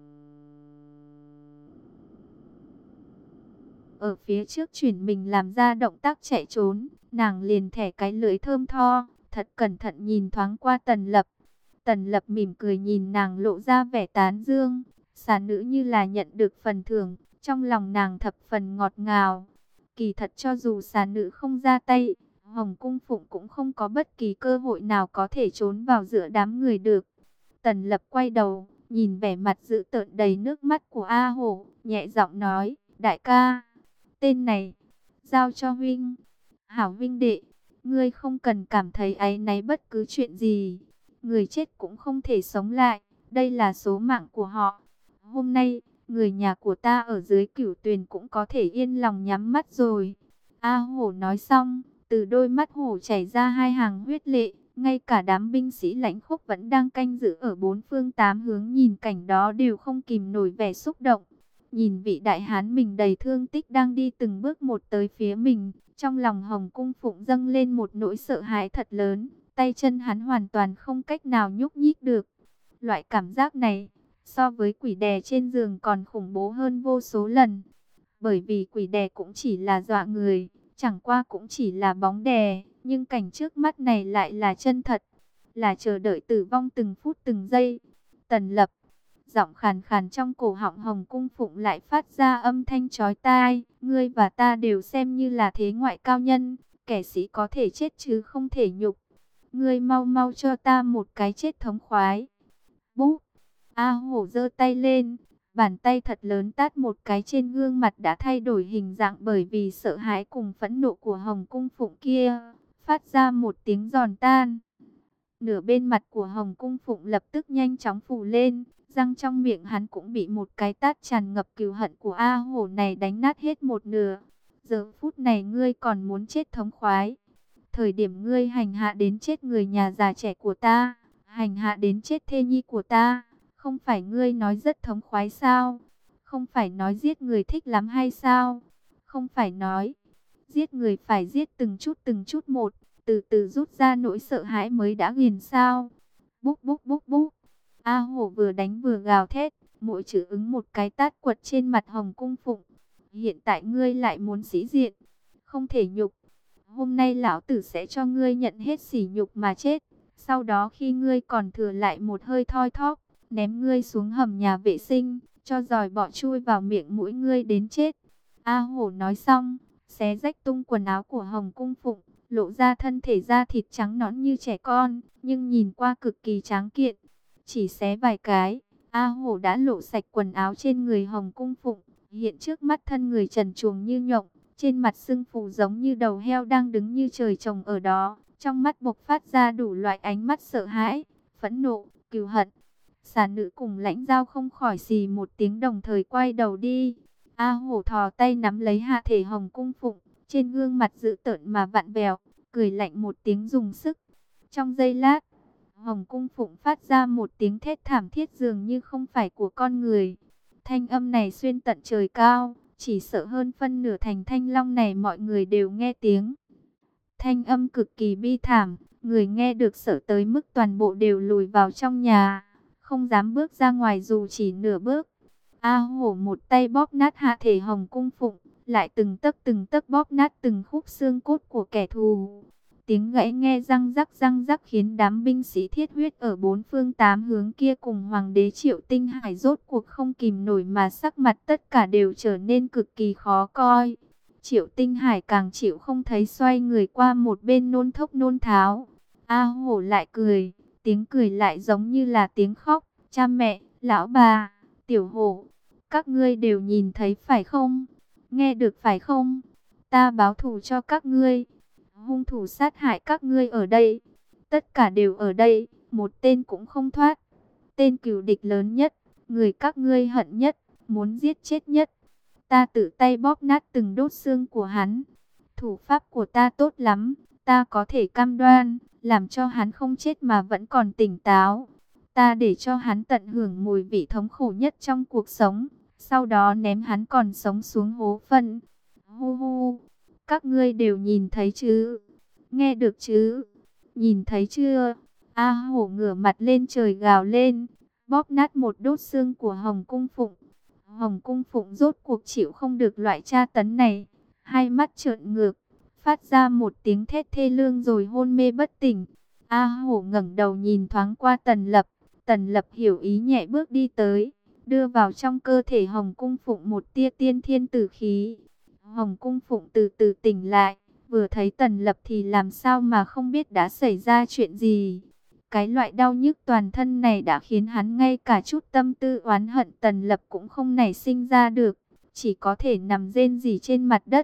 ở phía trước chuyển mình làm ra động tác chạy trốn, nàng liền thẻ cái lưỡi thơm tho, thật cẩn thận nhìn thoáng qua Tần Lập. Tần Lập mỉm cười nhìn nàng lộ ra vẻ tán dương, xà nữ như là nhận được phần thưởng, trong lòng nàng thập phần ngọt ngào. Kỳ thật cho dù xà nữ không ra tay, Hồng Cung Phụng cũng không có bất kỳ cơ hội nào có thể trốn vào giữa đám người được. Tần Lập quay đầu, nhìn vẻ mặt dữ tợn đầy nước mắt của A Hổ, nhẹ giọng nói, đại ca, tên này, giao cho huynh. Hảo huynh đệ, ngươi không cần cảm thấy áy náy bất cứ chuyện gì. Người chết cũng không thể sống lại, đây là số mạng của họ. Hôm nay, người nhà của ta ở dưới Cửu Tuyền cũng có thể yên lòng nhắm mắt rồi. A Hổ nói xong, từ đôi mắt hổ chảy ra hai hàng huyết lệ. Ngay cả đám binh sĩ lãnh khốc vẫn đang canh giữ ở bốn phương tám hướng nhìn cảnh đó đều không kìm nổi vẻ xúc động. Nhìn vị đại hán mình đầy thương tích đang đi từng bước một tới phía mình, trong lòng Hồng Cung Phụng dâng lên một nỗi sợ hãi thật lớn, tay chân hắn hoàn toàn không cách nào nhúc nhích được. Loại cảm giác này, so với quỷ đè trên giường còn khủng bố hơn vô số lần. Bởi vì quỷ đè cũng chỉ là dọa người, chẳng qua cũng chỉ là bóng đè, nhưng cảnh trước mắt này lại là chân thật, là chờ đợi tử vong từng phút từng giây. Tần Lập, giọng khàn khàn trong cổ họng Hồng Cung Phụng lại phát ra âm thanh chói tai, ngươi và ta đều xem như là thế ngoại cao nhân, kẻ sĩ có thể chết chứ không thể nhục. Ngươi mau mau cho ta một cái chết thống khoái. Búp, A Hổ giơ tay lên, bàn tay thật lớn tát một cái trên gương mặt đã thay đổi hình dạng bởi vì sợ hãi cùng phẫn nộ của Hồng Cung Phụng kia, phát ra một tiếng giòn tan. Nửa bên mặt của Hồng Cung Phụng lập tức nhanh chóng phù lên, răng trong miệng hắn cũng bị một cái tát tràn ngập cừu hận của A Hổ này đánh nát hết một nửa. Giờ phút này ngươi còn muốn chết thống khoái. Thời điểm ngươi hành hạ đến chết người nhà già trẻ của ta, hành hạ đến chết thê nhi của ta, không phải ngươi nói rất thống khoái sao? Không phải nói giết người thích lắm hay sao? Không phải nói giết người phải giết từng chút từng chút một, từ từ rút ra nỗi sợ hãi mới đã ghiền sao? Búp búp búp búp. A Hổ vừa đánh vừa gào thét, mỗi chữ ứng một cái tát quật trên mặt Hồng Cung Phụng. Hiện tại ngươi lại muốn sĩ diện, không thể nhục. Hôm nay lão tử sẽ cho ngươi nhận hết sỉ nhục mà chết. Sau đó khi ngươi còn thừa lại một hơi thoi thóp, ném ngươi xuống hầm nhà vệ sinh, cho giòi bọ chui vào miệng mũi ngươi đến chết. A Hổ nói xong, xé rách tung quần áo của Hồng Cung Phụng, lộ ra thân thể da thịt trắng nõn như trẻ con, nhưng nhìn qua cực kỳ tráng kiện. Chỉ xé vài cái, A Hổ đã lộ sạch quần áo trên người Hồng Cung Phụng, hiện trước mắt thân người trần truồng như nhộng, trên mặt sưng phù giống như đầu heo đang đứng như trời trồng ở đó, trong mắt bộc phát ra đủ loại ánh mắt sợ hãi, phẫn nộ, cừu hận. Xà nữ cùng Lãnh Dao không khỏi xì một tiếng đồng thời quay đầu đi. A Hổ thò tay nắm lấy hạ thể Hồng Cung Phụng, trên gương mặt dữ tợn mà vặn vẹo, cười lạnh một tiếng dùng sức. Trong giây lát, Hồng Cung Phụng phát ra một tiếng thét thảm thiết dường như không phải của con người. Thanh âm này xuyên tận trời cao, chỉ sợ hơn phân nửa thành Thanh Long này mọi người đều nghe tiếng. Thanh âm cực kỳ bi thảm, người nghe được sợ tới mức toàn bộ đều lùi vào trong nhà, không dám bước ra ngoài dù chỉ nửa bước. A Hổ một tay bóp nát hạ thể Hồng Cung Phụng, lại từng tấc từng tấc bóp nát từng khúc xương cốt của kẻ thù. Tiếng gãy nghe răng rắc răng rắc khiến đám binh sĩ thiết huyết ở bốn phương tám hướng kia cùng Hoàng đế Triệu Tinh Hải rốt cuộc không kìm nổi mà sắc mặt tất cả đều trở nên cực kỳ khó coi. Triệu Tinh Hải càng chịu không thấy, xoay người qua một bên nôn thốc nôn tháo. A Hổ lại cười, tiếng cười lại giống như là tiếng khóc. Cha mẹ, lão bà, Tiểu Hổ, các ngươi đều nhìn thấy phải không? Nghe được phải không? Ta báo thù cho các ngươi. Hung thủ sát hại các ngươi ở đây. Tất cả đều ở đây, một tên cũng không thoát. Tên cừu địch lớn nhất, người các ngươi hận nhất, muốn giết chết nhất. Ta tự tay bóp nát từng đốt xương của hắn. Thủ pháp của ta tốt lắm, ta có thể cam đoan, làm cho hắn không chết mà vẫn còn tỉnh táo. Ta để cho hắn tận hưởng mùi vị thống khổ nhất trong cuộc sống, sau đó ném hắn còn sống xuống hố phân. Hu hu, các ngươi đều nhìn thấy chứ? Nghe được chứ? Nhìn thấy chưa? A Hổ ngửa mặt lên trời gào lên, bóp nát một đốt xương của Hồng Cung Phụng. Hồng Cung Phụng rốt cuộc chịu không được loại tra tấn này, hai mắt trợn ngược, phát ra một tiếng thét thê lương rồi hôn mê bất tỉnh. A Hổ ngẩng đầu nhìn thoáng qua Tần Lập, Tần Lập hiểu ý nhẹ bước đi tới, đưa vào trong cơ thể Hồng Cung Phụng một tia tiên thiên tử khí. Hồng Cung Phụng từ từ tỉnh lại, vừa thấy Tần Lập thì làm sao mà không biết đã xảy ra chuyện gì. Cái loại đau nhức toàn thân này đã khiến hắn ngay cả chút tâm tư oán hận Tần Lập cũng không nảy sinh ra được, chỉ có thể nằm rên rỉ trên mặt đất.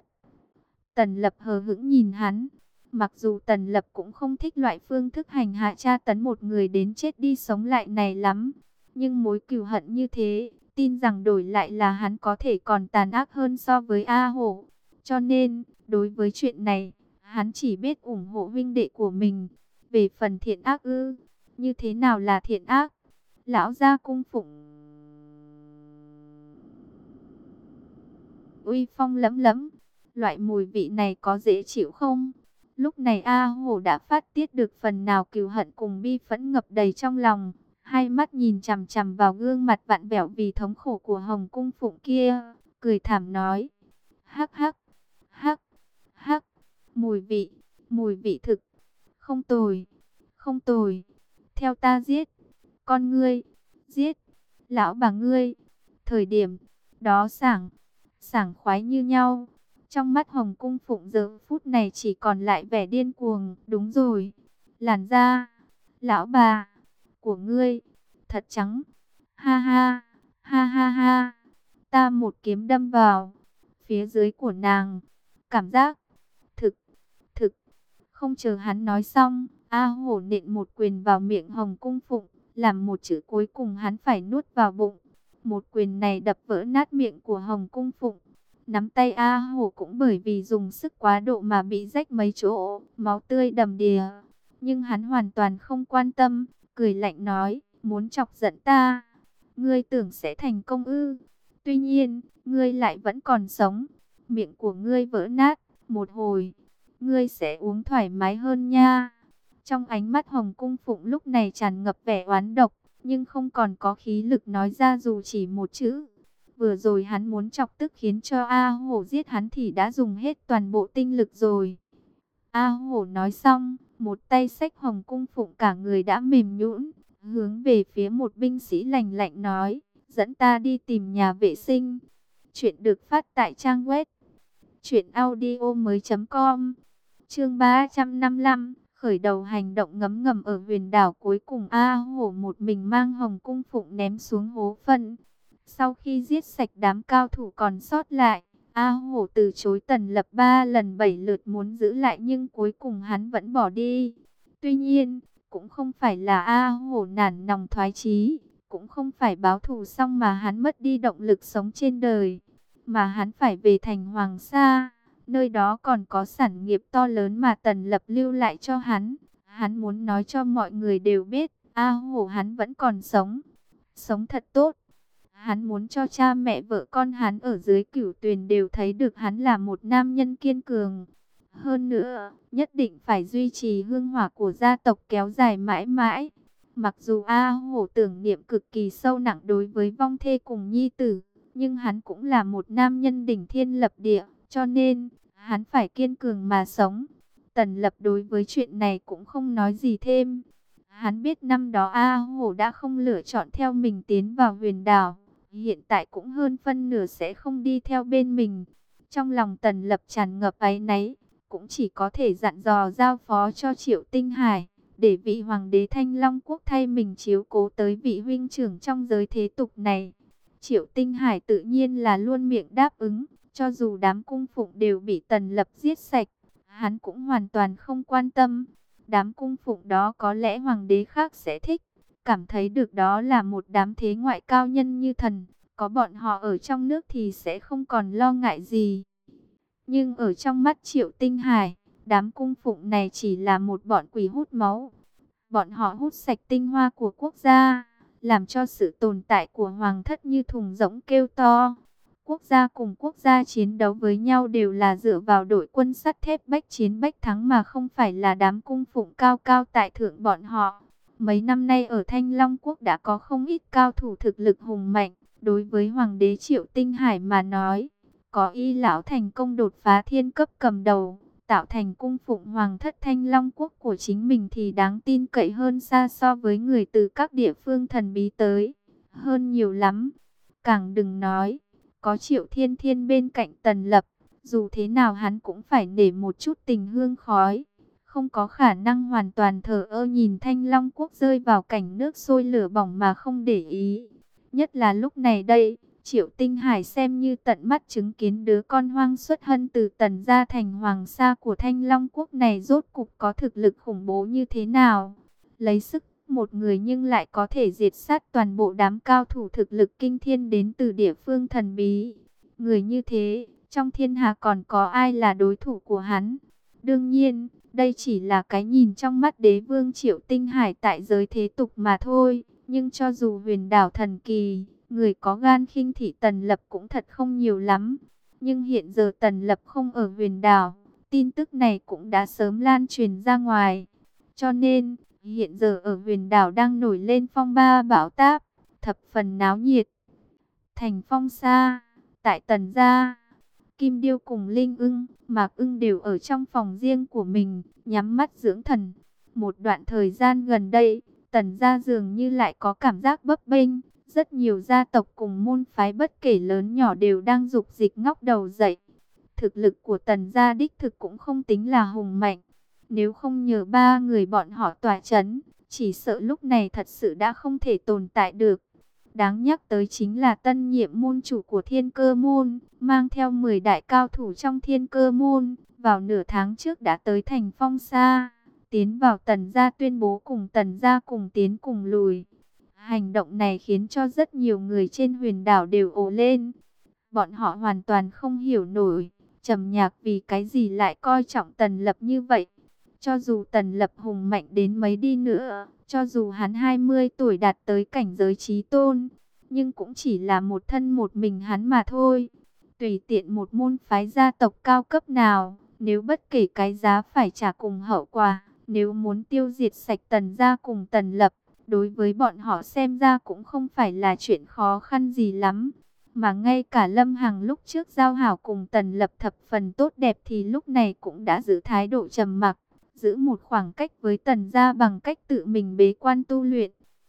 Tần Lập hờ hững nhìn hắn, mặc dù Tần Lập cũng không thích loại phương thức hành hạ tra tấn một người đến chết đi sống lại này lắm, nhưng mối cừu hận như thế, tin rằng đổi lại là hắn có thể còn tàn ác hơn so với A Hổ. Cho nên, đối với chuyện này, hắn chỉ biết ủng hộ huynh đệ của mình. Về phần thiện ác ư, như thế nào là thiện ác? Lão gia cung phụng uy phong lẫm lẫm, loại mùi vị này có dễ chịu không? Lúc này A Hổ đã phát tiết được phần nào cừu hận cùng bi phẫn ngập đầy trong lòng, hai mắt nhìn chằm chằm vào gương mặt vặn vẹo vì thống khổ của Hồng Cung Phụng kia, cười thảm nói: hắc hắc, hắc hắc, mùi vị, mùi vị thực không tồi, không tồi. Theo ta giết con ngươi, giết lão bà ngươi. Thời điểm đó sảng, sảng khoái như nhau. Trong mắt Hồng Cung Phụng giờ phút này chỉ còn lại vẻ điên cuồng. Đúng rồi, làn da lão bà của ngươi thật trắng. Ha ha, ha ha ha. Ta một kiếm đâm vào phía dưới của nàng, cảm giác thực, thực. Không chờ hắn nói xong, A Hổ nện một quyền vào miệng Hồng Cung Phụng, làm một chữ cuối cùng hắn phải nuốt vào bụng. Một quyền này đập vỡ nát miệng của Hồng Cung Phụng. Nắm tay A Hổ cũng bởi vì dùng sức quá độ mà bị rách mấy chỗ, máu tươi đầm đìa. Nhưng hắn hoàn toàn không quan tâm, cười lạnh nói: muốn chọc giận ta, ngươi tưởng sẽ thành công ư? Tuy nhiên, ngươi lại vẫn còn sống. Miệng của ngươi vỡ nát, một hồi, ngươi sẽ uống thoải mái hơn nha. Trong ánh mắt Hồng Cung Phụng lúc này tràn ngập vẻ oán độc, nhưng không còn có khí lực nói ra dù chỉ một chữ. Vừa rồi hắn muốn chọc tức khiến cho A Hổ giết hắn thì đã dùng hết toàn bộ tinh lực rồi. A Hổ nói xong, một tay xách Hồng Cung Phụng cả người đã mềm nhũn, hướng về phía một binh sĩ lạnh lạnh nói, dẫn ta đi tìm nhà vệ sinh. Chuyện được phát tại trang web truyện audio mới chấm com. Chương ba trăm năm mươi lăm, khởi đầu hành động ngấm ngầm ở huyền đảo. Cuối cùng A Hổ một mình mang Hồng Cung Phụng ném xuống hố phân. Sau khi giết sạch đám cao thủ còn sót lại, A Hổ từ chối Tần Lập ba lần bảy lượt muốn giữ lại, nhưng cuối cùng hắn vẫn bỏ đi. Tuy nhiên, cũng không phải là A Hổ nản lòng thoái chí, cũng không phải báo thù xong mà hắn mất đi động lực sống trên đời, mà hắn phải về thành Hoàng Sa. Nơi đó còn có sản nghiệp to lớn mà Tần Lập lưu lại cho hắn. Hắn muốn nói cho mọi người đều biết, A Hổ hắn vẫn còn sống, sống thật tốt. Hắn muốn cho cha mẹ vợ con hắn ở dưới Cửu Tuyền đều thấy được hắn là một nam nhân kiên cường. Hơn nữa, nhất định phải duy trì hương hỏa của gia tộc kéo dài mãi mãi. Mặc dù A Hổ tưởng niệm cực kỳ sâu nặng đối với vong thê cùng nhi tử, nhưng hắn cũng là một nam nhân đỉnh thiên lập địa, cho nên hắn phải kiên cường mà sống. Tần Lập đối với chuyện này cũng không nói gì thêm. Hắn biết năm đó A Hổ đã không lựa chọn theo mình tiến vào huyền đảo, hiện tại cũng hơn phân nửa sẽ không đi theo bên mình. Trong lòng Tần Lập tràn ngập áy náy, cũng chỉ có thể dặn dò giao phó cho Triệu Tinh Hải, để vị hoàng đế Thanh Long Quốc thay mình chiếu cố tới vị huynh trưởng trong giới thế tục này. Triệu Tinh Hải tự nhiên là luôn miệng đáp ứng, cho dù đám cung phụng đều bị Tần Lập giết sạch, hắn cũng hoàn toàn không quan tâm. Đám cung phụng đó có lẽ hoàng đế khác sẽ thích, cảm thấy được đó là một đám thế ngoại cao nhân như thần, có bọn họ ở trong nước thì sẽ không còn lo ngại gì. Nhưng ở trong mắt Triệu Tinh Hải, đám cung phụng này chỉ là một bọn quỷ hút máu. Bọn họ hút sạch tinh hoa của quốc gia, làm cho sự tồn tại của hoàng thất như thùng rỗng kêu to. Quốc gia cùng quốc gia chiến đấu với nhau đều là dựa vào đội quân sắt thép bách chiến bách thắng, mà không phải là đám cung phụng cao cao tại thượng bọn họ. Mấy năm nay ở Thanh Long Quốc đã có không ít cao thủ thực lực hùng mạnh. Đối với hoàng đế Triệu Tinh Hải mà nói, có Y lão thành công đột phá thiên cấp cầm đầu, tạo thành cung phụng hoàng thất Thanh Long Quốc của chính mình thì đáng tin cậy hơn xa so với người từ các địa phương thần bí tới, hơn nhiều lắm. Càng đừng nói, có Triệu Thiên Thiên bên cạnh Tần Lập, dù thế nào hắn cũng phải nể một chút tình hương khói, không có khả năng hoàn toàn thờ ơ nhìn Thanh Long Quốc rơi vào cảnh nước sôi lửa bỏng mà không để ý. Nhất là lúc này đây, Triệu Tinh Hải xem như tận mắt chứng kiến đứa con hoang xuất hân từ Tần gia thành Hoàng Sa của Thanh Long Quốc này rốt cục có thực lực khủng bố như thế nào. Lấy sức một người nhưng lại có thể diệt sát toàn bộ đám cao thủ thực lực kinh thiên đến từ địa phương thần bí. Người như thế, trong thiên hạ còn có ai là đối thủ của hắn? Đương nhiên, đây chỉ là cái nhìn trong mắt đế vương Triệu Tinh Hải tại giới thế tục mà thôi. Nhưng cho dù huyền đảo thần kỳ, người có gan khinh thị Tần Lập cũng thật không nhiều lắm. Nhưng hiện giờ Tần Lập không ở huyền đảo, tin tức này cũng đã sớm lan truyền ra ngoài. Cho nên, hiện giờ ở huyền đảo đang nổi lên phong ba bão táp, thập phần náo nhiệt. Thành Phong Sa, tại Tần gia, Kim Điêu cùng Linh Ưng, Mạc Ưng đều ở trong phòng riêng của mình, nhắm mắt dưỡng thần. Một đoạn thời gian gần đây, Tần gia dường như lại có cảm giác bấp bênh. Rất nhiều gia tộc cùng môn phái bất kể lớn nhỏ đều đang dục dịch ngóc đầu dậy. Thực lực của Tần gia đích thực cũng không tính là hùng mạnh. Nếu không nhờ ba người bọn họ tỏa chấn, chỉ sợ lúc này thật sự đã không thể tồn tại được. Đáng nhắc tới chính là tân nhiệm môn chủ của Thiên Cơ Môn, mang theo mười đại cao thủ trong Thiên Cơ Môn, vào nửa tháng trước đã tới thành Phong Sa, tiến vào Tần gia tuyên bố cùng Tần gia cùng tiến cùng lùi. Hành động này khiến cho rất nhiều người trên huyền đảo đều ồ lên. Bọn họ hoàn toàn không hiểu nổi, Trầm Nhạc vì cái gì lại coi trọng Tần Lập như vậy. Cho dù Tần Lập hùng mạnh đến mấy đi nữa, cho dù hắn hai mươi tuổi đạt tới cảnh giới chí tôn, nhưng cũng chỉ là một thân một mình hắn mà thôi. Tùy tiện một môn phái gia tộc cao cấp nào, nếu bất kể cái giá phải trả cùng hậu quả, nếu muốn tiêu diệt sạch Tần gia cùng Tần Lập, đối với bọn họ xem ra cũng không phải là chuyện khó khăn gì lắm. Mà ngay cả Lâm Hằng lúc trước giao hảo cùng Tần Lập thập phần tốt đẹp thì lúc này cũng đã giữ thái độ trầm mặc, giữ một khoảng cách với Tần gia bằng cách tự mình bế quan tu luyện.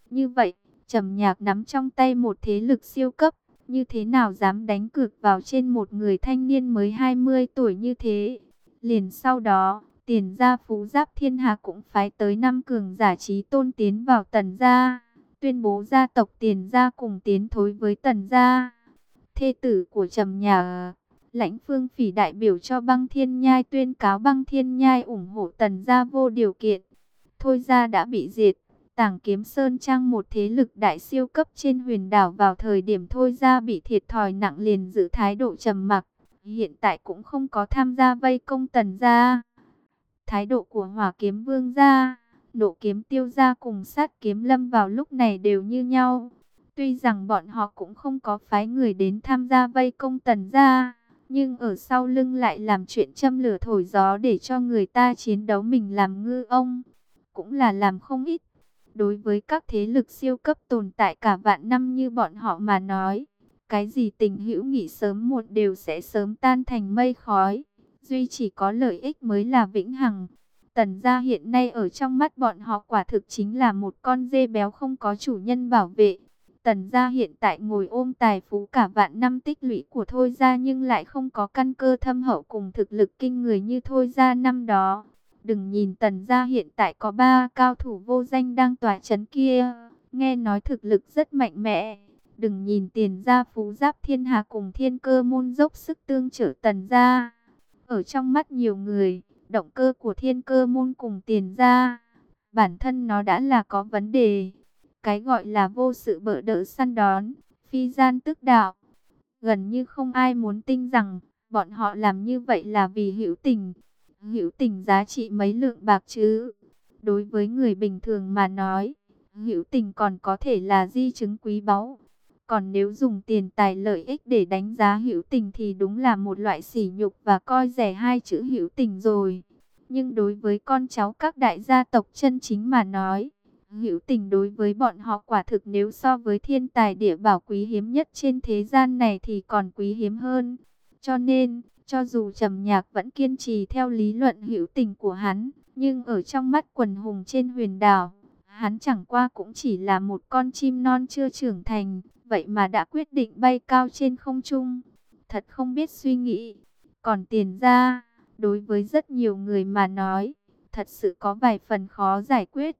Như vậy, Trầm Nhạc nắm trong tay một thế lực siêu cấp, như thế nào dám đánh cược vào trên một người thanh niên mới hai mươi tuổi như thế. Liền sau đó, Tiền gia Phú Giáp Thiên Hà cũng phái tới năm cường giả trí tôn tiến vào Tần gia, tuyên bố gia tộc Tiền gia cùng tiến thối với Tần gia. Thê tử của Trầm Nhạc, Lãnh Phương Phỉ đại biểu cho Băng Thiên Nhai tuyên cáo Băng Thiên Nhai ủng hộ Tần gia vô điều kiện. Thôi gia đã bị diệt. Tảng Kiếm Sơn Trang, một thế lực đại siêu cấp trên huyền đảo, vào thời điểm Thôi gia bị thiệt thòi nặng liền giữ thái độ trầm mặc, hiện tại cũng không có tham gia vây công Tần gia. Thái độ của Hỏa Kiếm Vương gia, Nộ Kiếm Tiêu gia cùng Sát Kiếm Lâm vào lúc này đều như nhau. Tuy rằng bọn họ cũng không có phái người đến tham gia vây công Tần gia, nhưng ở sau lưng lại làm chuyện châm lửa thổi gió để cho người ta chiến đấu mình làm ngư ông, cũng là làm không ít. Đối với các thế lực siêu cấp tồn tại cả vạn năm như bọn họ mà nói, cái gì tình hữu nghị sớm muộn đều sẽ sớm tan thành mây khói. Duy chỉ có lợi ích mới là vĩnh hằng. Tần gia hiện nay ở trong mắt bọn họ quả thực chính là một con dê béo không có chủ nhân bảo vệ. Tần gia hiện tại ngồi ôm tài phú cả vạn năm tích lũy của Thôi gia, nhưng lại không có căn cơ thâm hậu cùng thực lực kinh người như Thôi gia năm đó. Đừng nhìn Tần gia hiện tại có ba cao thủ vô danh đang tỏa chấn kia, nghe nói thực lực rất mạnh mẽ. Đừng nhìn Tiền gia Phú Giáp Thiên Hà cùng Thiên Cơ môn dốc sức tương trợ Tần gia. Ở trong mắt nhiều người, động cơ của Thiên Cơ môn cùng Tiền gia, bản thân nó đã là có vấn đề. Cái gọi là vô sự bợ đỡ săn đón, phi gian tức đạo. Gần như không ai muốn tin rằng, bọn họ làm như vậy là vì hữu tình. Hữu tình giá trị mấy lượng bạc chứ? Đối với người bình thường mà nói, hữu tình còn có thể là di chứng quý báu. Còn nếu dùng tiền tài lợi ích để đánh giá hữu tình thì đúng là một loại sỉ nhục và coi rẻ hai chữ hữu tình rồi. Nhưng đối với con cháu các đại gia tộc chân chính mà nói, hữu tình đối với bọn họ quả thực nếu so với thiên tài địa bảo quý hiếm nhất trên thế gian này thì còn quý hiếm hơn. Cho nên, cho dù Trầm Nhạc vẫn kiên trì theo lý luận hữu tình của hắn, nhưng ở trong mắt quần hùng trên huyền đảo, hắn chẳng qua cũng chỉ là một con chim non chưa trưởng thành, vậy mà đã quyết định bay cao trên không trung. Thật không biết suy nghĩ. Còn Tiền gia, đối với rất nhiều người mà nói, thật sự có vài phần khó giải quyết.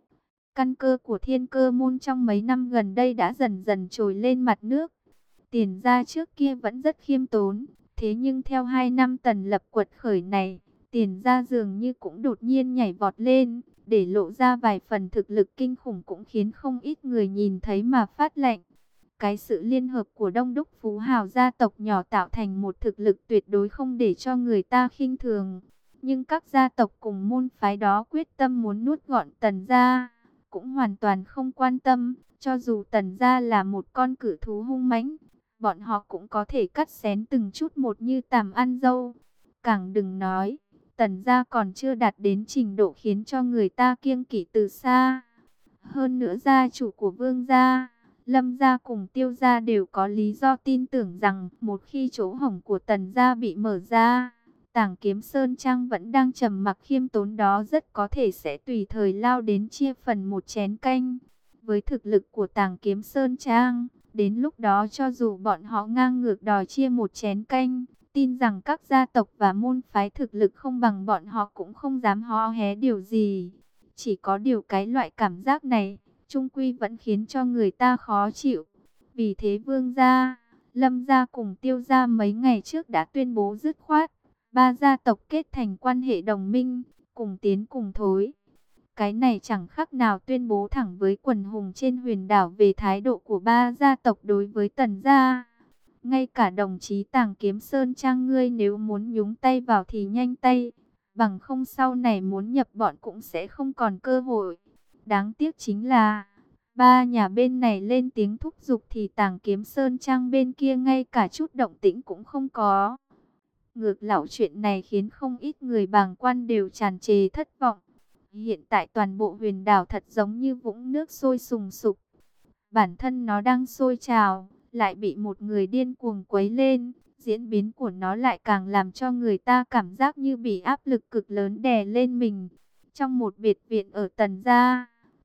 Căn cơ của Thiên Cơ môn trong mấy năm gần đây đã dần dần trồi lên mặt nước. Tiền gia trước kia vẫn rất khiêm tốn, thế nhưng theo hai năm Tần lập quật khởi này, Tiền gia dường như cũng đột nhiên nhảy vọt lên, để lộ ra vài phần thực lực kinh khủng, cũng khiến không ít người nhìn thấy mà phát lạnh. Cái sự liên hợp của đông đúc phú hào gia tộc nhỏ tạo thành một thực lực tuyệt đối không để cho người ta khinh thường. Nhưng các gia tộc cùng môn phái đó quyết tâm muốn nuốt gọn Tần gia, cũng hoàn toàn không quan tâm. Cho dù Tần gia là một con cự thú hung mãnh, bọn họ cũng có thể cắt xén từng chút một như tằm ăn dâu. Càng đừng nói, Tần gia còn chưa đạt đến trình độ khiến cho người ta kiêng kỵ từ xa. Hơn nữa gia chủ của Vương gia, Lâm gia cùng Tiêu gia đều có lý do tin tưởng rằng một khi chỗ hổng của Tần gia bị mở ra, Tảng Kiếm Sơn Trang vẫn đang trầm mặc khiêm tốn đó rất có thể sẽ tùy thời lao đến chia phần một chén canh. Với thực lực của Tảng Kiếm Sơn Trang, đến lúc đó cho dù bọn họ ngang ngược đòi chia một chén canh, tin rằng các gia tộc và môn phái thực lực không bằng bọn họ cũng không dám hó hé điều gì. Chỉ có điều cái loại cảm giác này, chung quy vẫn khiến cho người ta khó chịu. Vì thế Vương gia, Lâm gia cùng Tiêu gia mấy ngày trước đã tuyên bố dứt khoát, ba gia tộc kết thành quan hệ đồng minh, cùng tiến cùng thối. Cái này chẳng khác nào tuyên bố thẳng với quần hùng trên huyền đảo về thái độ của ba gia tộc đối với Tần gia. Ngay cả đồng chí Tảng Kiếm Sơn Trang ngươi nếu muốn nhúng tay vào thì nhanh tay, bằng không sau này muốn nhập bọn cũng sẽ không còn cơ hội. Đáng tiếc chính là, ba nhà bên này lên tiếng thúc giục thì Tảng Kiếm Sơn Trang bên kia ngay cả chút động tĩnh cũng không có. Ngược lại chuyện này khiến không ít người bàng quan đều tràn trề thất vọng. Hiện tại toàn bộ huyền đảo thật giống như vũng nước sôi sùng sục. Bản thân nó đang sôi trào, lại bị một người điên cuồng quấy lên. Diễn biến của nó lại càng làm cho người ta cảm giác như bị áp lực cực lớn đè lên mình. Trong một biệt viện ở Tần gia,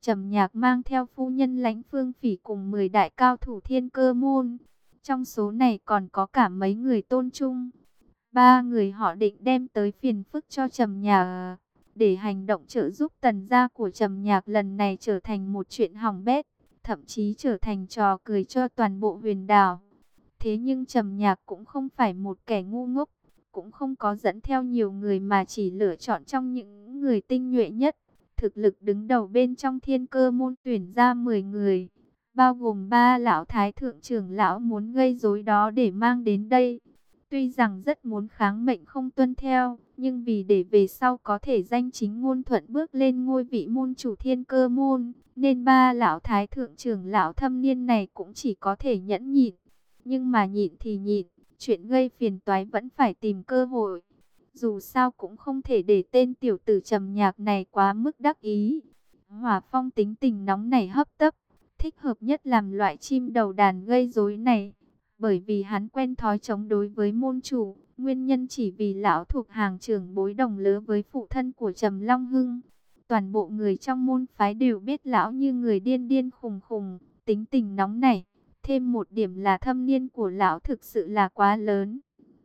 Trầm Nhạc mang theo phu nhân Lãnh Phương Phỉ cùng mười đại cao thủ Thiên Cơ môn. Trong số này còn có cả mấy người tôn trung. Ba người họ định đem tới phiền phức cho Trầm Nhạc, để hành động trợ giúp Tần gia của Trầm Nhạc lần này trở thành một chuyện hỏng bét, thậm chí trở thành trò cười cho toàn bộ Huyền Đảo. Thế nhưng Trầm Nhạc cũng không phải một kẻ ngu ngốc, cũng không có dẫn theo nhiều người mà chỉ lựa chọn trong những người tinh nhuệ nhất. Thực lực đứng đầu bên trong Thiên Cơ môn tuyển ra mười người, bao gồm ba lão thái thượng trưởng lão muốn gây rối đó để mang đến đây. Tuy rằng rất muốn kháng mệnh không tuân theo, nhưng vì để về sau có thể danh chính ngôn thuận bước lên ngôi vị môn chủ Thiên Cơ môn, nên ba lão thái thượng trưởng lão thâm niên này cũng chỉ có thể nhẫn nhịn. Nhưng mà nhịn thì nhịn, chuyện gây phiền toái vẫn phải tìm cơ hội. Dù sao cũng không thể để tên tiểu tử Trầm Nhạc này quá mức đắc ý. Hỏa Phong tính tình nóng nảy hấp tấp, thích hợp nhất làm loại chim đầu đàn gây rối này. Bởi vì hắn quen thói chống đối với môn chủ, nguyên nhân chỉ vì lão thuộc hàng trưởng bối đồng lứa với phụ thân của Trầm Long Hưng. Toàn bộ người trong môn phái đều biết lão như người điên điên khùng khùng, tính tình nóng nảy. Thêm một điểm là thâm niên của lão thực sự là quá lớn.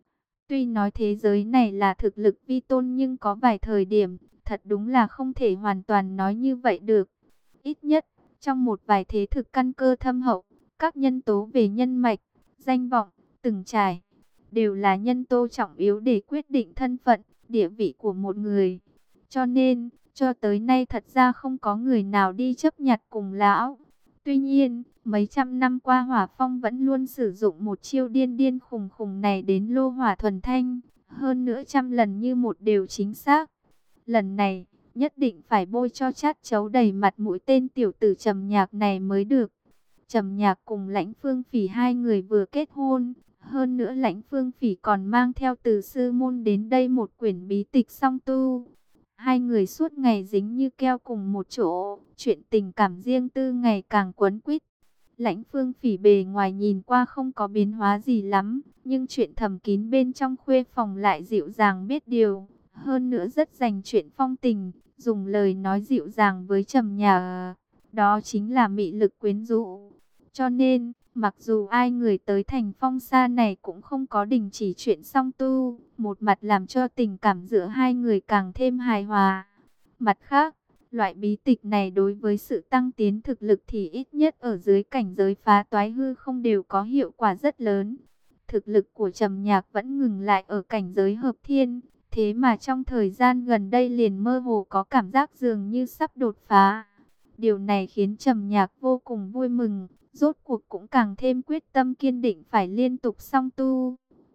Tuy nói thế giới này là thực lực vi tôn nhưng có vài thời điểm, thật đúng là không thể hoàn toàn nói như vậy được. Ít nhất, trong một vài thế thực căn cơ thâm hậu, các nhân tố về nhân mạch, danh vọng, từng trải, đều là nhân tố trọng yếu để quyết định thân phận, địa vị của một người. Cho nên, cho tới nay thật ra không có người nào đi chấp nhặt cùng lão. Tuy nhiên, mấy trăm năm qua Hỏa Phong vẫn luôn sử dụng một chiêu điên điên khùng khùng này đến lô hỏa thuần thanh, hơn nữa trăm lần như một điều chính xác. Lần này, nhất định phải bôi cho chát chấu đầy mặt mũi tên tiểu tử Trầm Nhạc này mới được. Trầm Nhạc cùng Lãnh Phương Phỉ hai người vừa kết hôn, hơn nữa Lãnh Phương Phỉ còn mang theo từ sư môn đến đây một quyển bí tịch song tu. Hai người suốt ngày dính như keo cùng một chỗ, chuyện tình cảm riêng tư ngày càng quấn quýt. Lãnh Phương Phỉ bề ngoài nhìn qua không có biến hóa gì lắm, nhưng chuyện thầm kín bên trong khuê phòng lại dịu dàng biết điều. Hơn nữa rất dành chuyện phong tình, dùng lời nói dịu dàng với Trầm Nhạc, đó chính là mị lực quyến rũ. Cho nên, mặc dù ai người tới thành Phong Sa này cũng không có đình chỉ chuyện song tu, một mặt làm cho tình cảm giữa hai người càng thêm hài hòa. Mặt khác, loại bí tịch này đối với sự tăng tiến thực lực thì ít nhất ở dưới cảnh giới phá toái hư không đều có hiệu quả rất lớn. Thực lực của Trầm Nhạc vẫn ngừng lại ở cảnh giới hợp thiên, thế mà trong thời gian gần đây liền mơ hồ có cảm giác dường như sắp đột phá. Điều này khiến Trầm Nhạc vô cùng vui mừng, rốt cuộc cũng càng thêm quyết tâm kiên định phải liên tục song tu.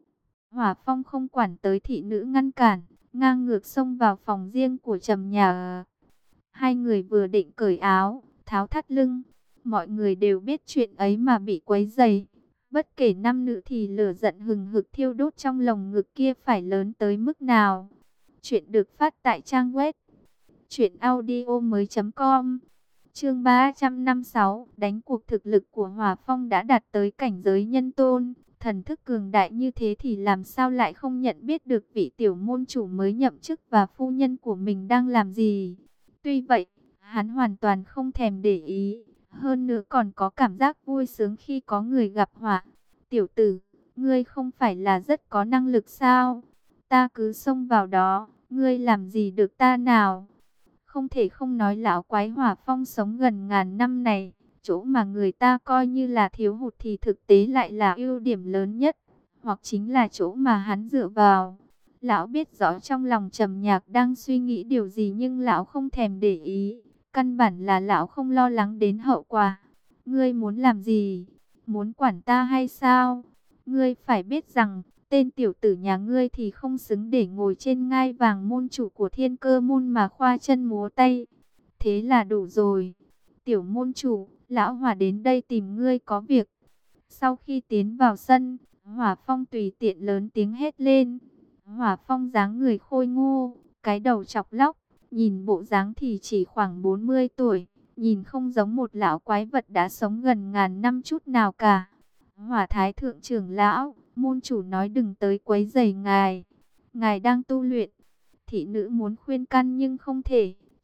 Hỏa Phong không quản tới thị nữ ngăn cản, ngang ngược xông vào phòng riêng của Trầm Nhạc. Hai người vừa định cởi áo, tháo thắt lưng, mọi người đều biết chuyện ấy mà bị quấy rầy. Bất kể nam nữ thì lửa giận hừng hực thiêu đốt trong lồng ngực kia phải lớn tới mức nào. Chuyện được phát tại trang web truyện audio mới chấm com. Chương ba trăm năm mươi sáu, đánh cuộc. Thực lực của Hỏa Phong đã đạt tới cảnh giới nhân tôn, thần thức cường đại như thế thì làm sao lại không nhận biết được vị tiểu môn chủ mới nhậm chức và phu nhân của mình đang làm gì. Tuy vậy, hắn hoàn toàn không thèm để ý, hơn nữa còn có cảm giác vui sướng khi có người gặp họa. Tiểu tử, ngươi không phải là rất có năng lực sao? Ta cứ xông vào đó, ngươi làm gì được ta nào? Không thể không nói lão quái Hỏa Phong sống gần ngàn năm này, chỗ mà người ta coi như là thiếu hụt thì thực tế lại là ưu điểm lớn nhất, hoặc chính là chỗ mà hắn dựa vào. Lão biết rõ trong lòng Trầm Nhạc đang suy nghĩ điều gì nhưng lão không thèm để ý, căn bản là lão không lo lắng đến hậu quả. Ngươi muốn làm gì? Muốn quản ta hay sao? Ngươi phải biết rằng, tên tiểu tử nhà ngươi thì không xứng để ngồi trên ngai vàng môn chủ của Thiên Cơ môn mà khoa chân múa tay. Thế là đủ rồi. Tiểu môn chủ, lão Hỏa đến đây tìm ngươi có việc. Sau khi tiến vào sân, Hỏa Phong tùy tiện lớn tiếng hét lên. Hỏa Phong dáng người khôi ngô, cái đầu chọc lóc, nhìn bộ dáng thì chỉ khoảng bốn mươi tuổi, nhìn không giống một lão quái vật đã sống gần ngàn năm chút nào cả. Hỏa Thái thượng trưởng lão, môn chủ nói đừng tới quấy rầy ngài. Ngài đang tu luyện. Thị nữ muốn khuyên can nhưng không thể,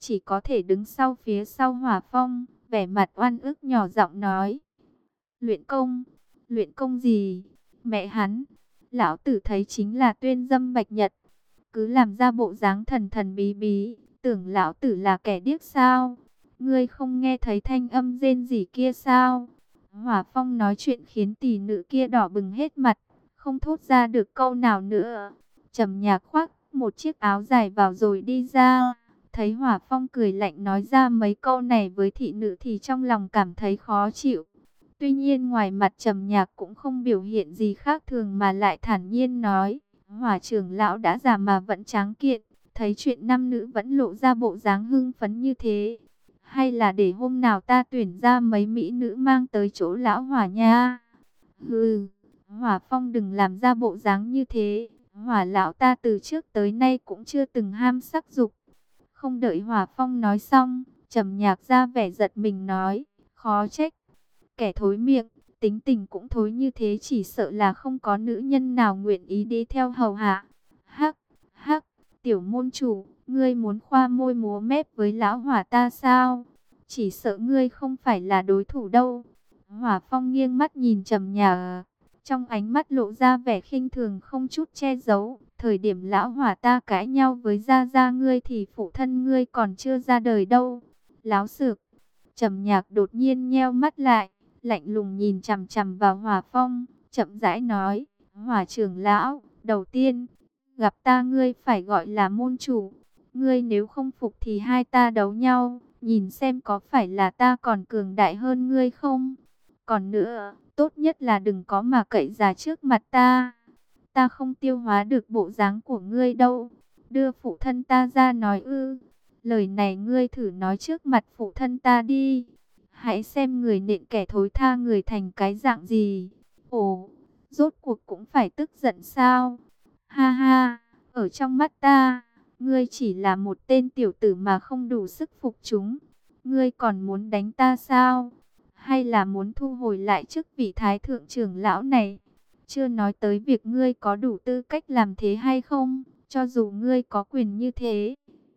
chỉ có thể đứng sau phía sau Hỏa Phong, vẻ mặt oan ức nhỏ giọng nói: "Luyện công? Luyện công gì? Mẹ hắn, lão tử thấy chính là tuyên dâm Bạch Nhật, cứ làm ra bộ dáng thần thần bí bí, tưởng lão tử là kẻ điếc sao? Ngươi không nghe thấy thanh âm rên rỉ kia sao?" Hỏa Phong nói chuyện khiến tỷ nữ kia đỏ bừng hết mặt, không thốt ra được câu nào nữa. Trầm Nhạc khoác một chiếc áo dài vào rồi đi ra. Thấy Hỏa Phong cười lạnh nói ra mấy câu này với thị nữ thì trong lòng cảm thấy khó chịu. Tuy nhiên ngoài mặt Trầm Nhạc cũng không biểu hiện gì khác thường mà lại thản nhiên nói: "Hỏa trưởng lão đã già mà vẫn tráng kiện, thấy chuyện nam nữ vẫn lộ ra bộ dáng hưng phấn như thế. Hay là để hôm nào ta tuyển ra mấy mỹ nữ mang tới chỗ lão Hỏa nha." "Hừ, Hỏa Phong đừng làm ra bộ dáng như thế. Hỏa lão ta từ trước tới nay cũng chưa từng ham sắc dục." Không đợi Hỏa Phong nói xong, Trầm Nhạc ra vẻ giật mình nói: "Khó trách, kẻ thối miệng, tính tình cũng thối như thế, chỉ sợ là không có nữ nhân nào nguyện ý đi theo hầu hạ." "Hắc, hắc, tiểu môn chủ, ngươi muốn khoa môi múa mép với lão Hỏa ta sao? Chỉ sợ ngươi không phải là đối thủ đâu." Hỏa Phong nghiêng mắt nhìn Trầm Nhạc, trong ánh mắt lộ ra vẻ khinh thường không chút che giấu. "Thời điểm lão Hỏa ta cãi nhau với gia gia ngươi thì phụ thân ngươi còn chưa ra đời đâu." Láo xược. Trầm Nhạc đột nhiên nheo mắt lại, lạnh lùng nhìn chằm chằm vào Hỏa Phong, chậm rãi nói: "Hỏa trưởng lão, đầu tiên gặp ta ngươi phải gọi là môn chủ. Ngươi nếu không phục thì hai ta đấu nhau, nhìn xem có phải là ta còn cường đại hơn ngươi không. Còn nữa, tốt nhất là đừng có mà cậy già trước mặt ta. Ta không tiêu hóa được bộ dáng của ngươi đâu. Đưa phụ thân ta ra nói ư? Lời này ngươi thử nói trước mặt phụ thân ta đi. Hãy xem người nện kẻ thối tha người thành cái dạng gì. Ồ, rốt cuộc cũng phải tức giận sao? Ha ha, ở trong mắt ta, ngươi chỉ là một tên tiểu tử mà không đủ sức phục chúng. Ngươi còn muốn đánh ta sao? Hay là muốn thu hồi lại chức vị thái thượng trưởng lão này? Chưa nói tới việc ngươi có đủ tư cách làm thế hay không. Cho dù ngươi có quyền như thế,